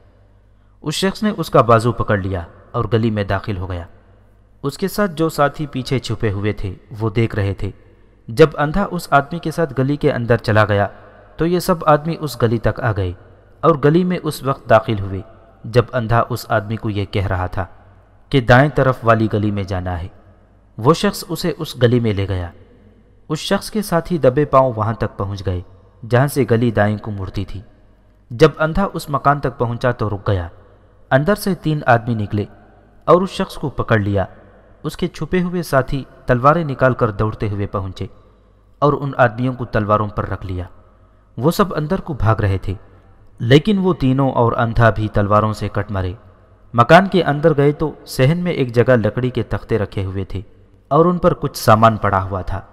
اس شخص نے اس کا بازو پکڑ لیا اور گلی میں داخل ہو گیا۔ اس کے ساتھ جو ساتھی پیچھے چھپے ہوئے تھے وہ دیکھ رہے تھے۔ جب اندھا اس آدمی کے ساتھ گلی کے اندر چلا گیا تو یہ سب آدمی اس گلی تک آ گئے اور گلی میں اس وقت داخل ہوئے جب اندھا اس آدمی کو یہ کہہ رہا تھا کہ دائیں طرف والی گلی میں جانا ہے۔ وہ شخص اسے اس گلی میں لے گیا۔ اس شخص کے ساتھی دبے پاؤں وہاں تک پہنچ گئے جہاں سے گلی دائیں کو مڑتی تھی۔ جب اندھا اس مکان تک پہنچا تو رک گیا۔ اندر سے 3 آدمی نکلے اور اس شخص کو پکڑ لیا۔ اس کے چھپے ہوئے ساتھی تلواریں نکال کر دوڑتے ہوئے پہنچے اور ان آدمیوں کو تلواروں پر رکھ لیا۔ وہ سب اندر کو بھاگ رہے تھے، لیکن وہ تینوں اور اندھا بھی تلواروں سے کٹ مرے۔ مکان کے اندر گئے تو صحن میں ایک جگہ لکڑی کے تختے رکھے ہوئے تھے اور ان پر کچھ سامان پڑا ہوا تھا۔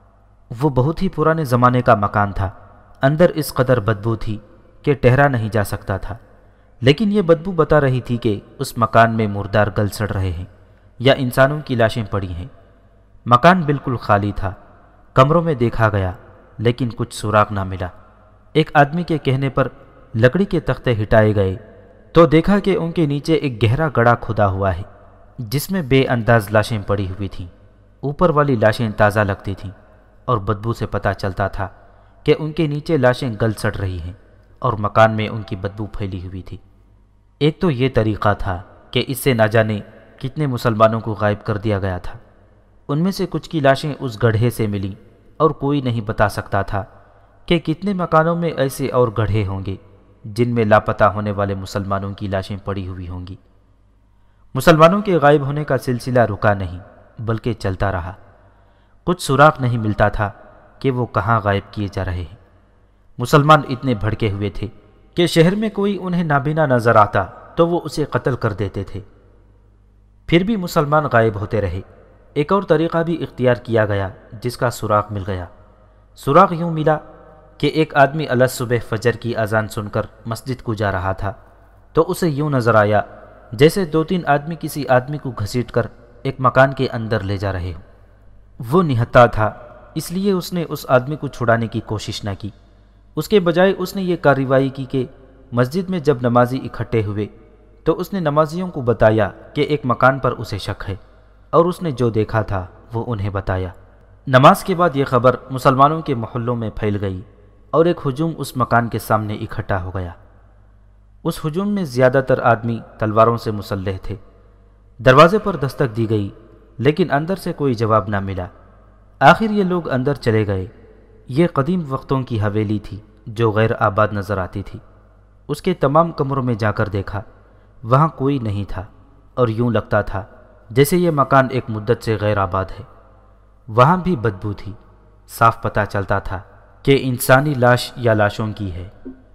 وہ بہت ہی پرانے زمانے کا مکان تھا۔ اندر اس قدر بدبو تھی کہ ٹھہرا نہیں جا سکتا تھا، لیکن یہ بدبو بتا رہی تھی کہ اس مکان میں مردار گل سڑ رہے ہیں یا انسانوں کی لاشیں پڑی ہیں۔ مکان بالکل خالی تھا۔ کمروں میں دیکھا گیا لیکن کچھ سراغ نہ ملا۔ ایک آدمی کے کہنے پر لکڑی کے تختے ہٹائے گئے تو دیکھا کہ ان کے نیچے ایک گہرا گڑھا کھدا ہوا ہے جس میں بے انداز لاشیں پڑی ہوئی تھیں۔ اوپر والی لاشیں تازہ لگتی تھیں اور بدبو سے پتہ چلتا تھا کہ ان کے نیچے لاشیں گل سڑ رہی ہیں اور مکان میں ان کی بدبو پھیلی ہوئی تھی۔ ایک تو یہ طریقہ تھا کہ اس سے نہ جانے کتنے مسلمانوں کو غائب کر دیا گیا تھا۔ ان میں سے کچھ کی لاشیں اس گڑھے سے ملیں اور کوئی نہیں بتا سکتا تھا کہ کتنے مکانوں میں ایسے اور گڑھے ہوں گے جن میں لاپتہ ہونے والے مسلمانوں کی لاشیں پڑی ہوئی ہوں گی۔ مسلمانوں کے غائب ہونے کا سلسلہ رکا نہیں بلکہ چلتا رہا۔ کچھ سراغ نہیں ملتا تھا کہ وہ کہاں غائب کیے جا رہے ہیں۔ مسلمان اتنے بھڑکے ہوئے تھے کہ شہر میں کوئی انہیں نابینا نظر آتا تو وہ اسے قتل کر دیتے تھے۔ پھر بھی مسلمان غائب ہوتے رہے۔ ایک اور طریقہ بھی اختیار کیا گیا جس کا سراغ مل گیا۔ سراغ یوں ملا کہ ایک آدمی صبح فجر کی اذان سن کر مسجد کو جا رہا تھا تو اسے یوں نظر آیا جیسے 2-3 آدمی کسی آدمی کو گھسیٹ کر ایک مکان کے اندر لے جا رہے ہوں۔ وہ نہتا تھا، اس لیے اس نے اس آدمی کو چھڑانے کی کوشش نہ کی۔ اس کے بجائے اس نے یہ کارروائی کی کہ مسجد میں جب نمازی اکٹھے ہوئے تو اس نے نمازیوں کو بتایا کہ ایک مکان پر اسے شک ہے، اور اس نے جو دیکھا تھا وہ انہیں بتایا۔ نماز کے بعد یہ خبر مسلمانوں کے محلوں میں پھیل گئی اور ایک ہجوم اس مکان کے سامنے اکٹھا ہو گیا۔ اس ہجوم میں زیادہ تر آدمی تلواروں سے مسلح تھے۔ دروازے پر دستک دی گئی لیکن اندر سے کوئی جواب نہ ملا۔ آخر یہ لوگ اندر چلے گئے۔ یہ قدیم وقتوں کی حویلی تھی جو غیر آباد نظر آتی تھی۔ اس کے تمام کمروں میں جا کر دیکھا، وہاں کوئی نہیں تھا اور یوں لگتا تھا جیسے یہ مکان ایک مدت سے غیر آباد ہے۔ وہاں بھی بدبو تھی، صاف پتہ چلتا تھا کہ انسانی لاش یا لاشوں کی ہے۔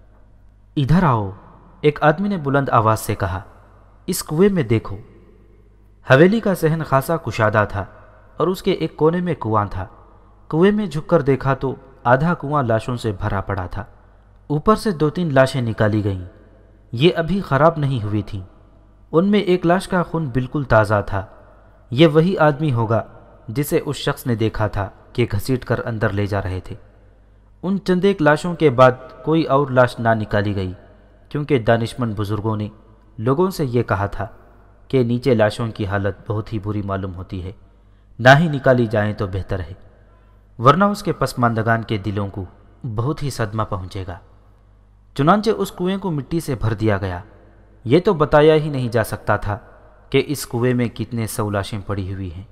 ادھر آؤ، ایک آدمی نے بلند آواز سے کہا، اس کنویں میں دیکھو۔ حویلی کا صحن خاصا کشادہ تھا اور اس کے ایک کونے میں کنواں تھا۔ کنویں میں جھک کر دیکھا تو آدھا کنواں لاشوں سے بھرا پڑا تھا۔ اوپر سے 2-3 لاشیں نکالی گئیں، یہ ابھی خراب نہیں ہوئی تھیں۔ ان میں ایک لاش کا خون بالکل تازہ تھا۔ یہ وہی آدمی ہوگا جسے اس شخص نے دیکھا تھا کہ گھسیٹ کر اندر لے جا رہے تھے۔ ان چند ایک لاشوں کے بعد کوئی اور لاش نہ نکالی گئی، کیونکہ دانشمند بزرگوں نے لوگوں سے یہ کہا تھا کہ نیچے لاشوں کی حالت بہت ہی بری معلوم ہوتی ہے، نہ ہی نکالی جائیں تو بہتر ہے، ورنہ اس کے پسماندگان کے دلوں کو بہت ہی صدمہ پہنچے گا۔ چنانچہ اس کنویں کو مٹی سے بھر دیا گیا۔ یہ تو بتایا ہی نہیں جا سکتا تھا کہ اس کنویں میں کتنے سو لاشیں پڑی ہوئی ہیں۔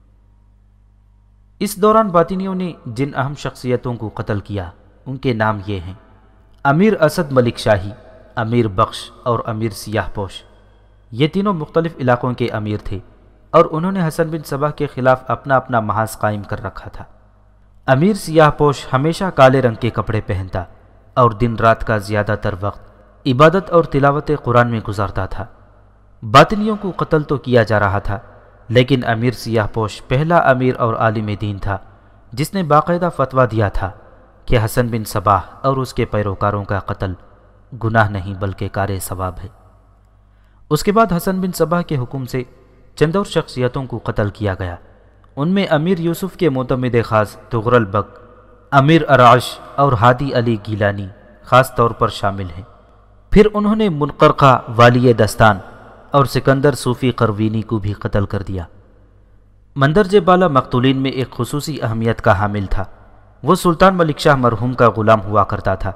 اس دوران باطنیوں نے جن اہم شخصیتوں کو قتل کیا ان کے نام یہ ہیں: امیر اسد ملک شاہی، امیر بخش اور امیر سیاہ پوش۔ یہ تینوں مختلف علاقوں کے امیر تھے اور انہوں نے حسن بن صباح کے خلاف اپنا اپنا محاذ قائم کر رکھا تھا۔ امیر سیاہ پوش ہمیشہ کالے رنگ کے کپڑے پہنتا اور دن رات کا زیادہ تر وقت عبادت اور تلاوت قرآن میں گزارتا تھا۔ باطنیوں کو قتل تو کیا جا رہا تھا، لیکن امیر سیاہ پوش پہلا امیر اور عالم دین تھا جس نے باقاعدہ فتویٰ دیا تھا کہ حسن بن صباح اور اس کے پیروکاروں کا قتل گناہ نہیں بلکہ کار ثواب ہے۔ اس کے بعد حسن بن صباح کے حکم سے چند اور شخصیتوں کو قتل کیا گیا۔ ان میں امیر یوسف کے معتمد خاص تغرل بگ، امیر ارعش اور ہادی علی گیلانی خاص طور پر شامل ہیں۔ پھر انہوں نے منقرقہ والی دستان اور سکندر صوفی قروینی کو بھی قتل کر دیا۔ مندرجہ بالا مقتولین میں ایک خصوصی اہمیت کا حامل تھا۔ وہ سلطان ملک شاہ مرحوم کا غلام ہوا کرتا تھا۔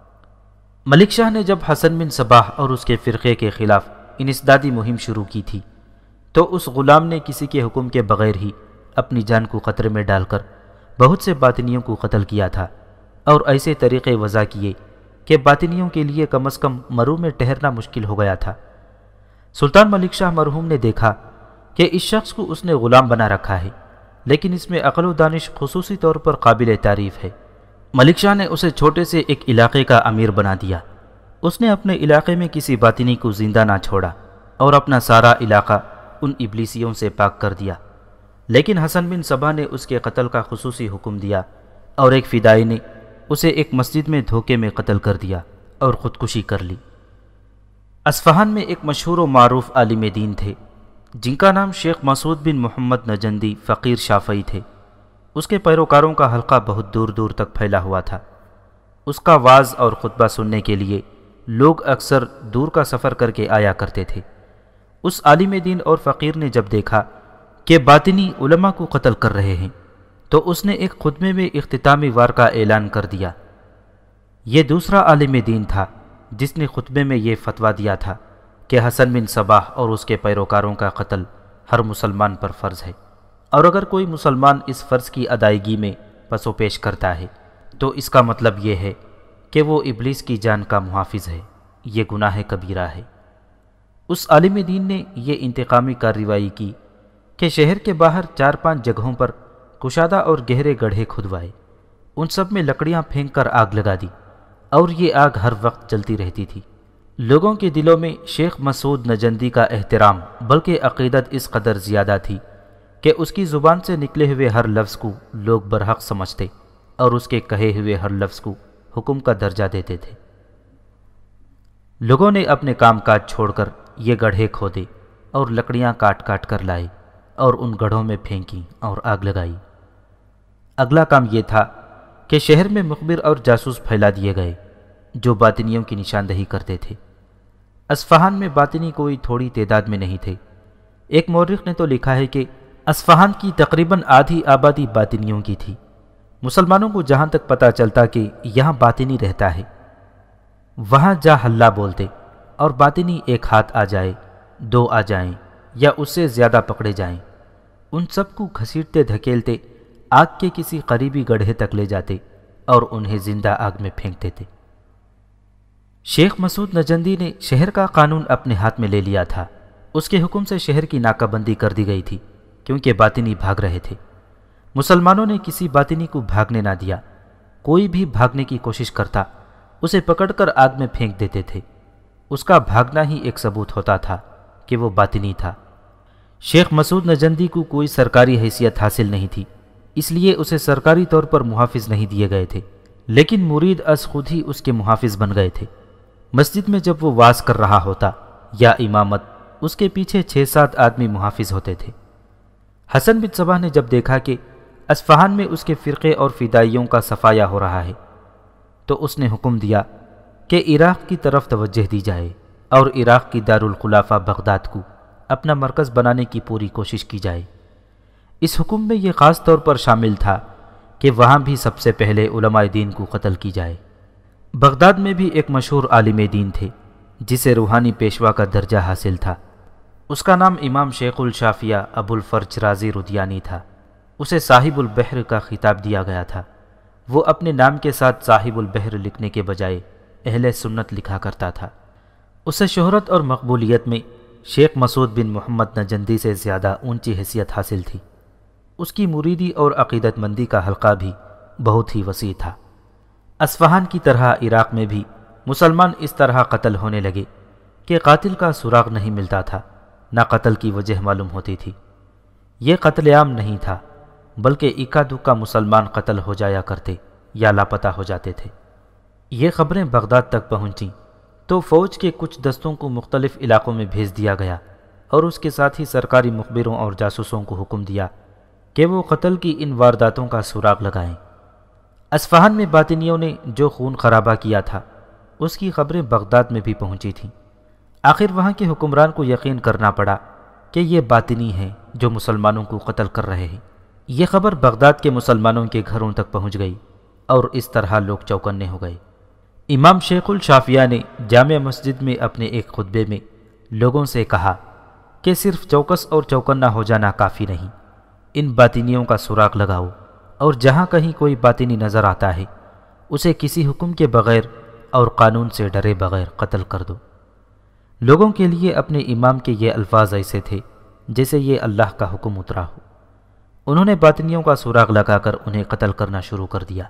ملک شاہ نے جب حسن بن صباح اور اس کے فرقے کے خلاف انسدادی مہم شروع کی تھی تو اس غلام نے کسی کے حکم کے بغیر ہی اپنی جان کو خطرے میں ڈال کر بہت سے باطنیوں کو قتل کیا تھا، اور ایسے طریقے وضع کیے کہ باطنیوں کے لیے کم از کم مرو میں ٹھہرنا مشکل ہو گیا تھا۔ سلطان ملک شاہ مرحوم نے دیکھا کہ اس شخص کو اس نے غلام بنا رکھا ہے، لیکن اس میں عقل و دانش خصوصی طور پر قابل تعریف ہے۔ ملک شاہ نے اسے چھوٹے سے ایک علاقے کا امیر بنا دیا۔ اس نے اپنے علاقے میں کسی باطنی کو زندہ نہ چھوڑا اور اپنا سارا علاقہ ان ابلیسیوں سے پاک کر دیا، لیکن حسن بن صباح نے اس کے قتل کا خصوصی حکم دیا اور ایک فدائی نے اسے ایک مسجد میں دھوکے میں قتل کر دیا اور خودکشی کر لی۔ اصفہان میں ایک مشہور و معروف عالم دین تھے جن کا نام شیخ مسعود بن محمد نجندی فقیر شافعی تھے۔ اس کے پیروکاروں کا حلقہ بہت دور دور تک پھیلا ہوا تھا۔ اس کا وعظ اور خطبہ سننے کے لیے لوگ اکثر دور کا سفر کر کے آیا کرتے تھے۔ اس عالم دین اور فقیر نے جب دیکھا کہ باطنی علماء کو قتل کر رہے ہیں تو اس نے ایک خطبے میں اختتامی وار کا اعلان کر دیا۔ یہ دوسرا عالم دین تھا جس نے خطبے میں یہ فتویٰ دیا تھا کہ حسن بن صباح اور اس کے پیروکاروں کا قتل ہر مسلمان پر فرض ہے، اور اگر کوئی مسلمان اس فرض کی ادائیگی میں پس و پیش کرتا ہے تو اس کا مطلب یہ ہے کہ وہ ابلیس کی جان کا محافظ ہے، یہ گناہ کبیرہ ہے۔ اس عالم دین نے یہ انتقامی کارروائی کی کہ شہر کے باہر 4-5 جگہوں پر کشادہ اور گہرے گڑھے کھدوائے، ان سب میں لکڑیاں پھینک کر آگ لگا دی، اور یہ آگ ہر وقت جلتی رہتی تھی۔ لوگوں کے دلوں میں شیخ مسعود نجندی کا احترام بلکہ عقیدت اس قدر زیادہ تھی کہ اس کی زبان سے نکلے ہوئے ہر لفظ کو لوگ برحق سمجھتے اور اس کے کہے ہوئے ہر لفظ کو حکم کا درجہ دیتے تھے۔ لوگوں نے اپنے کام کاج چھوڑ کر یہ گڑھے کھودے اور لکڑیاں کاٹ کاٹ کر لائے اور ان گڑھوں میں پھینکی اور آگ لگائی۔ اگلا کام یہ تھا کہ شہر میں مخبر اور جاسوس پھیلا دیے گئے جو باطنیوں کی نشاندہی کرتے تھے۔ اصفہان میں باطنی کوئی تھوڑی تعداد میں نہیں تھے۔ ایک مورخ نے تو لکھا ہے کہ اصفہان کی تقریباً آدھی آبادی باطنیوں کی تھی۔ مسلمانوں کو جہاں تک پتہ چلتا کہ یہاں باطنی رہتا ہے، وہاں جا ہلہ بولتے، اور باطنی ایک ہاتھ آ جائے، 2 آ جائیں یا اس سے زیادہ پکڑے جائیں، ان سب کو گھسیٹتے دھکیلتے آگ کے کسی قریبی گڑھے تک لے جاتے اور انہیں زندہ آگ میں پھینک دیتے۔ شیخ مسعود نجندی نے شہر کا قانون اپنے ہاتھ میں لے لیا تھا۔ اس کے حکم سے شہر کی ناکہ بندی کر دی گئی تھی کیونکہ باطنی بھاگ رہے تھے۔ مسلمانوں نے کسی باطنی کو بھاگنے نہ دیا۔ کوئی بھی بھاگنے کی کوشش کرتا اسے پکڑ کر آگ میں پھینک دیتے تھے۔ اس کا بھاگنا ہی ایک ثبوت ہوتا تھا کہ وہ باطنی تھا۔ شیخ مسعود نجندی کو کوئی سرکاری حیثیت حاصل نہیں تھی، اس لیے اسے سرکاری طور پر محافظ نہیں دیے گئے تھے، لیکن مرید از خود ہی اس کے محافظ بن گئے تھے۔ مسجد میں جب وہ واز کر رہا ہوتا یا امامت، اس کے پیچھے 6-7 آدمی محافظ ہوتے تھے۔ حسن بن صباح نے جب دیکھا کہ اصفہان میں اس کے فرقے اور فدائیوں کا صفایا ہو رہا ہے، تو اس نے حکم دیا کہ عراق کی طرف توجہ دی جائے اور عراق کی دارالخلافہ بغداد کو اپنا مرکز بنانے کی پوری کوشش کی جائے۔ اس حکم میں یہ خاص طور پر شامل تھا کہ وہاں بھی سب سے پہلے علماء دین کو قتل کی جائے۔ بغداد میں بھی ایک مشہور عالم دین تھے جسے روحانی پیشوا کا درجہ حاصل تھا۔ اس کا نام امام شیخ الشافیہ ابو الفرج رازی ردیانی تھا۔ اسے صاحب البحر کا خطاب دیا گیا تھا۔ وہ اپنے نام کے ساتھ صاحب البحر لکھنے کے بجائے اہل سنت لکھا کرتا تھا۔ اسے شہرت اور مقبولیت میں شیخ مسعود بن محمد نجندی سے زیادہ اونچی حیثیت حاصل تھی۔ اس کی مریدی اور عقیدت مندی کا حلقہ بھی بہت ہی وسیع تھا۔ اصفہان کی طرح عراق میں بھی مسلمان اس طرح قتل ہونے لگے کہ قاتل کا سراغ نہیں ملتا تھا، نہ قتل کی وجہ معلوم ہوتی تھی۔ یہ قتل عام نہیں تھا، بلکہ اکا دکا مسلمان قتل ہو جایا کرتے یا لاپتہ ہو جاتے تھے۔ یہ خبریں بغداد تک پہنچیں تو فوج کے کچھ دستوں کو مختلف علاقوں میں بھیج دیا گیا اور اس کے ساتھ ہی سرکاری مخبروں اور جاسوسوں کو حکم دیا کہ وہ قتل کی ان وارداتوں کا سراغ لگائیں۔ اصفہان میں باطنیوں نے جو خون خرابہ کیا تھا اس کی خبریں بغداد میں بھی پہنچی تھیں۔ آخر وہاں کے حکمران کو یقین کرنا پڑا کہ یہ باطنی ہیں جو مسلمانوں کو قتل کر رہے ہیں۔ یہ خبر بغداد کے مسلمانوں کے گھروں تک پہنچ گئی اور اس طرح لوگ چوکنے ہو گئے۔ امام شیخ الشافیہ نے جامع مسجد میں اپنے ایک خطبے میں لوگوں سے کہا کہ صرف چوکس اور چوکنا ہو جانا کافی نہیں، ان باطنیوں کا سراغ لگاؤ اور جہاں کہیں کوئی باطنی نظر آتا ہے اسے کسی حکم کے بغیر اور قانون سے ڈرے بغیر قتل کر دو۔ لوگوں کے لیے اپنے امام کے یہ الفاظ ایسے تھے جیسے یہ اللہ کا حکم اترا ہو۔ انہوں نے باطنیوں کا سراغ لگا کر انہیں قتل کرنا شروع کر دیا۔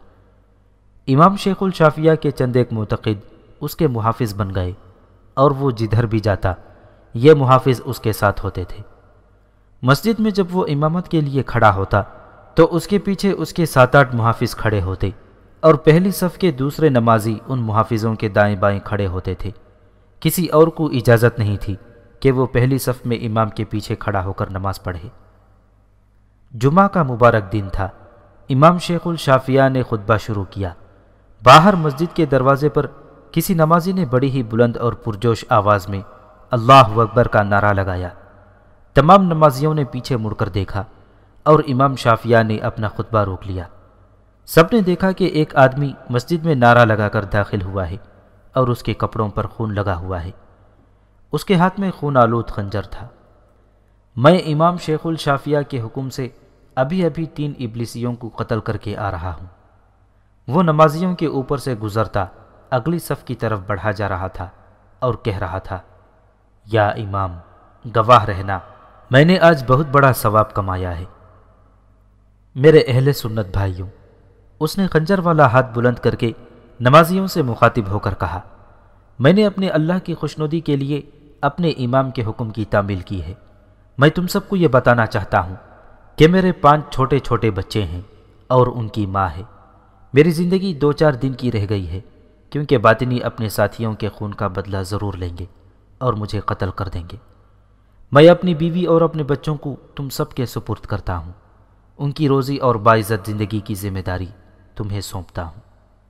امام شیخ الشافیہ کے چند ایک معتقد اس کے محافظ بن گئے اور وہ جدھر بھی جاتا یہ محافظ اس کے ساتھ ہوتے تھے۔ مسجد میں جب وہ امامت کے لیے کھڑا ہوتا تو اس کے پیچھے اس کے 7-8 محافظ کھڑے ہوتے اور پہلی صف کے دوسرے نمازی ان محافظوں کے دائیں بائیں کھڑے ہوتے تھے۔ کسی اور کو اجازت نہیں تھی کہ وہ پہلی صف میں امام کے پیچھے کھڑا ہو کر نماز پڑھے۔ جمعہ کا مبارک دن تھا۔ امام شیخ الشافیہ نے خطبہ شروع کیا۔ باہر مسجد کے دروازے پر کسی نمازی نے بڑی ہی بلند اور پرجوش آواز میں اللہ اکبر کا نعرہ لگایا۔ تمام نمازیوں نے پیچھے مڑ کر دیکھا اور امام شافیہ نے اپنا خطبہ روک لیا۔ سب نے دیکھا کہ ایک آدمی مسجد میں نعرہ لگا کر داخل ہوا ہے اور اس کے کپڑوں پر خون لگا ہوا ہے۔ اس کے ہاتھ میں خون آلود خنجر تھا۔ میں امام شیخ الشافیہ کے حکم سے ابھی 3 ابلیسیوں کو قتل کر کے آ رہا ہوں۔ وہ نمازیوں کے اوپر سے گزرتا اگلی صف کی طرف بڑھا جا رہا تھا اور کہہ رہا تھا، یا امام گواہ رہنا، میں نے آج بہت بڑا ثواب کمایا ہے۔ میرے اہل سنت بھائیوں، اس نے خنجر والا ہاتھ بلند کر کے نمازیوں سے مخاطب ہو کر کہا، میں نے اپنے اللہ کی خوشنودی کے لیے اپنے امام کے حکم کی تعمیل کی ہے۔ میں تم سب کو یہ بتانا چاہتا ہوں کہ میرے 5 چھوٹے چھوٹے بچے ہیں اور ان کی ماں ہے۔ میری زندگی 2-4 دن کی رہ گئی ہے، کیونکہ باطنی اپنے ساتھیوں کے خون کا بدلہ ضرور لیں گے اور مجھے قتل کر دیں گے۔ میں اپنی بیوی اور اپنے بچوں کو تم سب کے سپرد کرتا ہوں۔ ان کی روزی اور باعزت زندگی کی ذمہ داری تمہیں سونپتا ہوں۔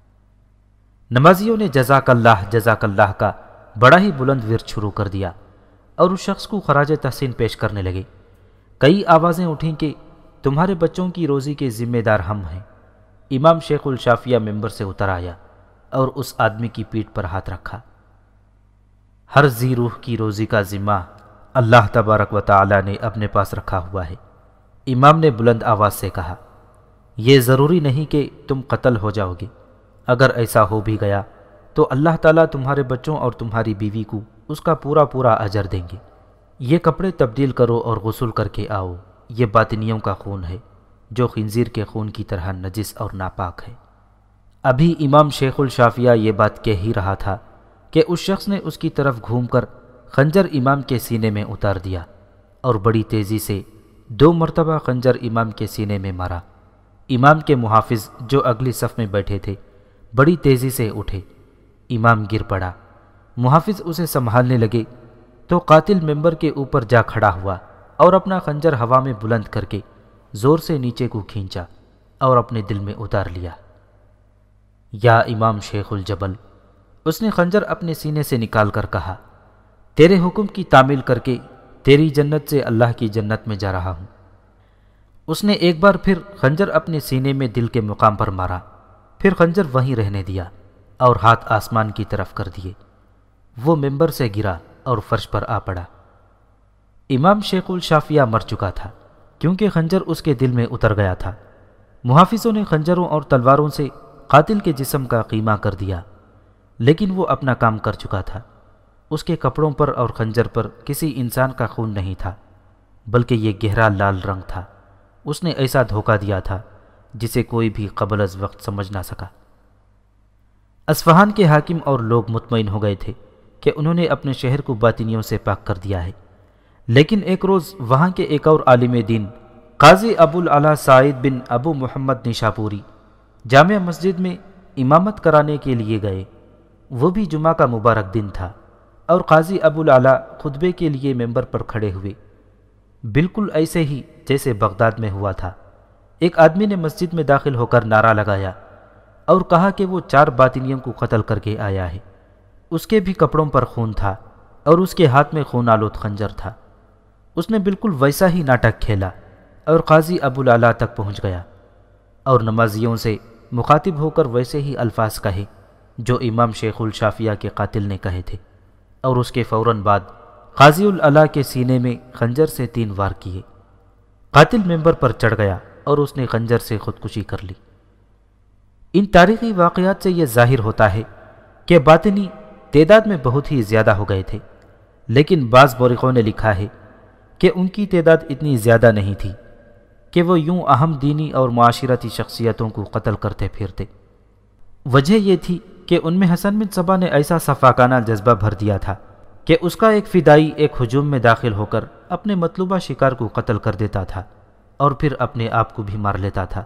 نمازیوں نے جزاک اللہ کا بڑا ہی بلند ورد شروع کر دیا اور اس شخص کو خراج تحسین پیش کرنے لگے۔ کئی آوازیں اٹھیں کہ تمہارے بچوں کی روزی کے ذمہ دار ہم ہیں۔ امام شیخ الشافیہ ممبر سے اتر آیا اور اس آدمی کی پیٹھ پر ہاتھ رکھا۔ ہر ذی روح کی روزی کا ذمہ اللہ تبارک و تعالی نے اپنے پاس رکھا ہوا ہے۔ امام نے بلند آواز سے کہا، یہ ضروری نہیں کہ تم قتل ہو جاؤ گے۔ اگر ایسا ہو بھی گیا تو اللہ تعالیٰ تمہارے بچوں اور تمہاری بیوی کو اس کا پورا اجر دیں گے۔ یہ کپڑے تبدیل کرو اور غسل کر کے آؤ، یہ باطنیوں کا خون ہے جو خنزیر کے خون کی طرح نجس اور ناپاک ہے۔ ابھی امام شیخ الشافیہ یہ بات کہہ ہی رہا تھا کہ اس شخص نے اس کی طرف گھوم کر خنجر امام کے سینے میں اتار دیا اور بڑی تیزی سے 2 مرتبہ خنجر امام کے سینے میں مارا۔ امام کے محافظ جو اگلی صف میں بیٹھے تھے بڑی تیزی سے اٹھے۔ امام گر پڑا۔ محافظ اسے سنبھالنے لگے تو قاتل ممبر کے اوپر جا کھڑا ہوا اور اپنا خنجر ہوا میں بلند کر کے زور سے نیچے کو کھینچا اور اپنے دل میں اتار لیا۔ یا امام شیخ الجبل، اس نے خنجر اپنے سینے سے نکال کر کہا، تیرے حکم کی تعمیل کر کے تیری جنت سے اللہ کی جنت میں جا رہا ہوں۔ اس نے ایک بار پھر خنجر اپنے سینے میں دل کے مقام پر مارا، پھر خنجر وہیں رہنے دیا اور ہاتھ آسمان کی طرف کر دیے۔ وہ ممبر سے گرا اور فرش پر آ پڑا۔ امام شیخ الشافیہ مر چکا تھا کیونکہ خنجر اس کے دل میں اتر گیا تھا۔ محافظوں نے خنجروں اور تلواروں سے قاتل کے جسم کا قیمہ کر دیا، لیکن وہ اپنا کام کر چکا تھا۔ اس کے کپڑوں پر اور خنجر پر کسی انسان کا خون نہیں تھا، بلکہ یہ گہرا لال رنگ تھا۔ اس نے ایسا دھوکہ دیا تھا جسے کوئی بھی قبل از وقت سمجھ نہ سکا۔ اصفہان کے حاکم اور لوگ مطمئن ہو گئے تھے کہ انہوں نے اپنے شہر کو باطنیوں سے پاک کر دیا ہے، لیکن ایک روز وہاں کے ایک اور عالم دین قاضی ابو العلا سعید بن ابو محمد نیشاپوری جامع مسجد میں امامت کرانے کے لیے گئے۔ وہ بھی جمعہ کا مبارک دن تھا اور قاضی ابو العلا خطبے کے لیے ممبر پر کھڑے ہوئے، بالکل ایسے ہی جیسے بغداد میں ہوا تھا۔ ایک آدمی نے مسجد میں داخل ہو کر نعرہ لگایا اور کہا کہ وہ 4 باطنیوں کو قتل کر کے آیا ہے۔ اس کے بھی کپڑوں پر خون تھا اور اس کے ہاتھ میں خون آلود خنجر تھا۔ اس نے بالکل ویسا ہی ناٹک کھیلا اور قاضی ابو العلا تک پہنچ گیا اور نمازیوں سے مخاطب ہو کر ویسے ہی الفاظ کہے جو امام شیخ الشافیہ کے قاتل نے کہے تھے، اور اس کے فوراً بعد قاضی العلا کے سینے میں خنجر سے 3 وار کیے۔ قاتل ممبر پر چڑھ گیا اور اس نے خنجر سے خودکشی کر لی۔ ان تاریخی واقعات سے یہ ظاہر ہوتا ہے کہ باطنی تعداد میں بہت ہی زیادہ ہو گئے تھے، لیکن بعض مورخوں نے لکھا ہے کہ ان کی تعداد اتنی زیادہ نہیں تھی کہ وہ یوں اہم دینی اور معاشرتی شخصیتوں کو قتل کرتے پھرتے۔ وجہ یہ تھی کہ ان میں حسن بن صبا نے ایسا سفاکانہ جذبہ بھر دیا تھا کہ اس کا ایک فدائی ایک ہجوم میں داخل ہو کر اپنے مطلوبہ شکار کو قتل کر دیتا تھا اور پھر اپنے آپ کو بھی مار لیتا تھا۔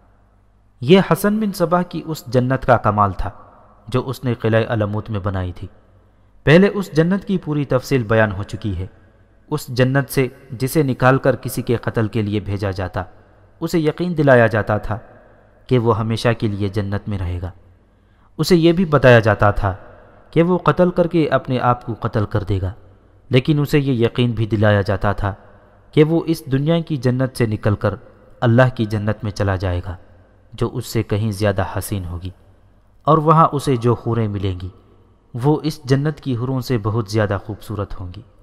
یہ حسن بن صبا کی اس جنت کا کمال تھا جو اس نے قلعہ علموت میں بنائی تھی۔ پہلے اس جنت کی پوری تفصیل بیان ہو چکی ہے۔ اس جنت سے جسے نکال کر کسی کے قتل کے لیے بھیجا جاتا، اسے یقین دلایا جاتا تھا کہ وہ ہمیشہ کے لیے جنت میں رہے گا۔ اسے یہ بھی بتایا جاتا تھا کہ وہ قتل کر کے اپنے آپ کو قتل کر دے گا، لیکن اسے یہ یقین بھی دلایا جاتا تھا کہ وہ اس دنیا کی جنت سے نکل کر اللہ کی جنت میں چلا جائے گا جو اس سے کہیں زیادہ حسین ہوگی، اور وہاں اسے جو حوریں ملیں گی وہ اس جنت کی حوروں سے بہت زیادہ خوبصورت ہوں گی۔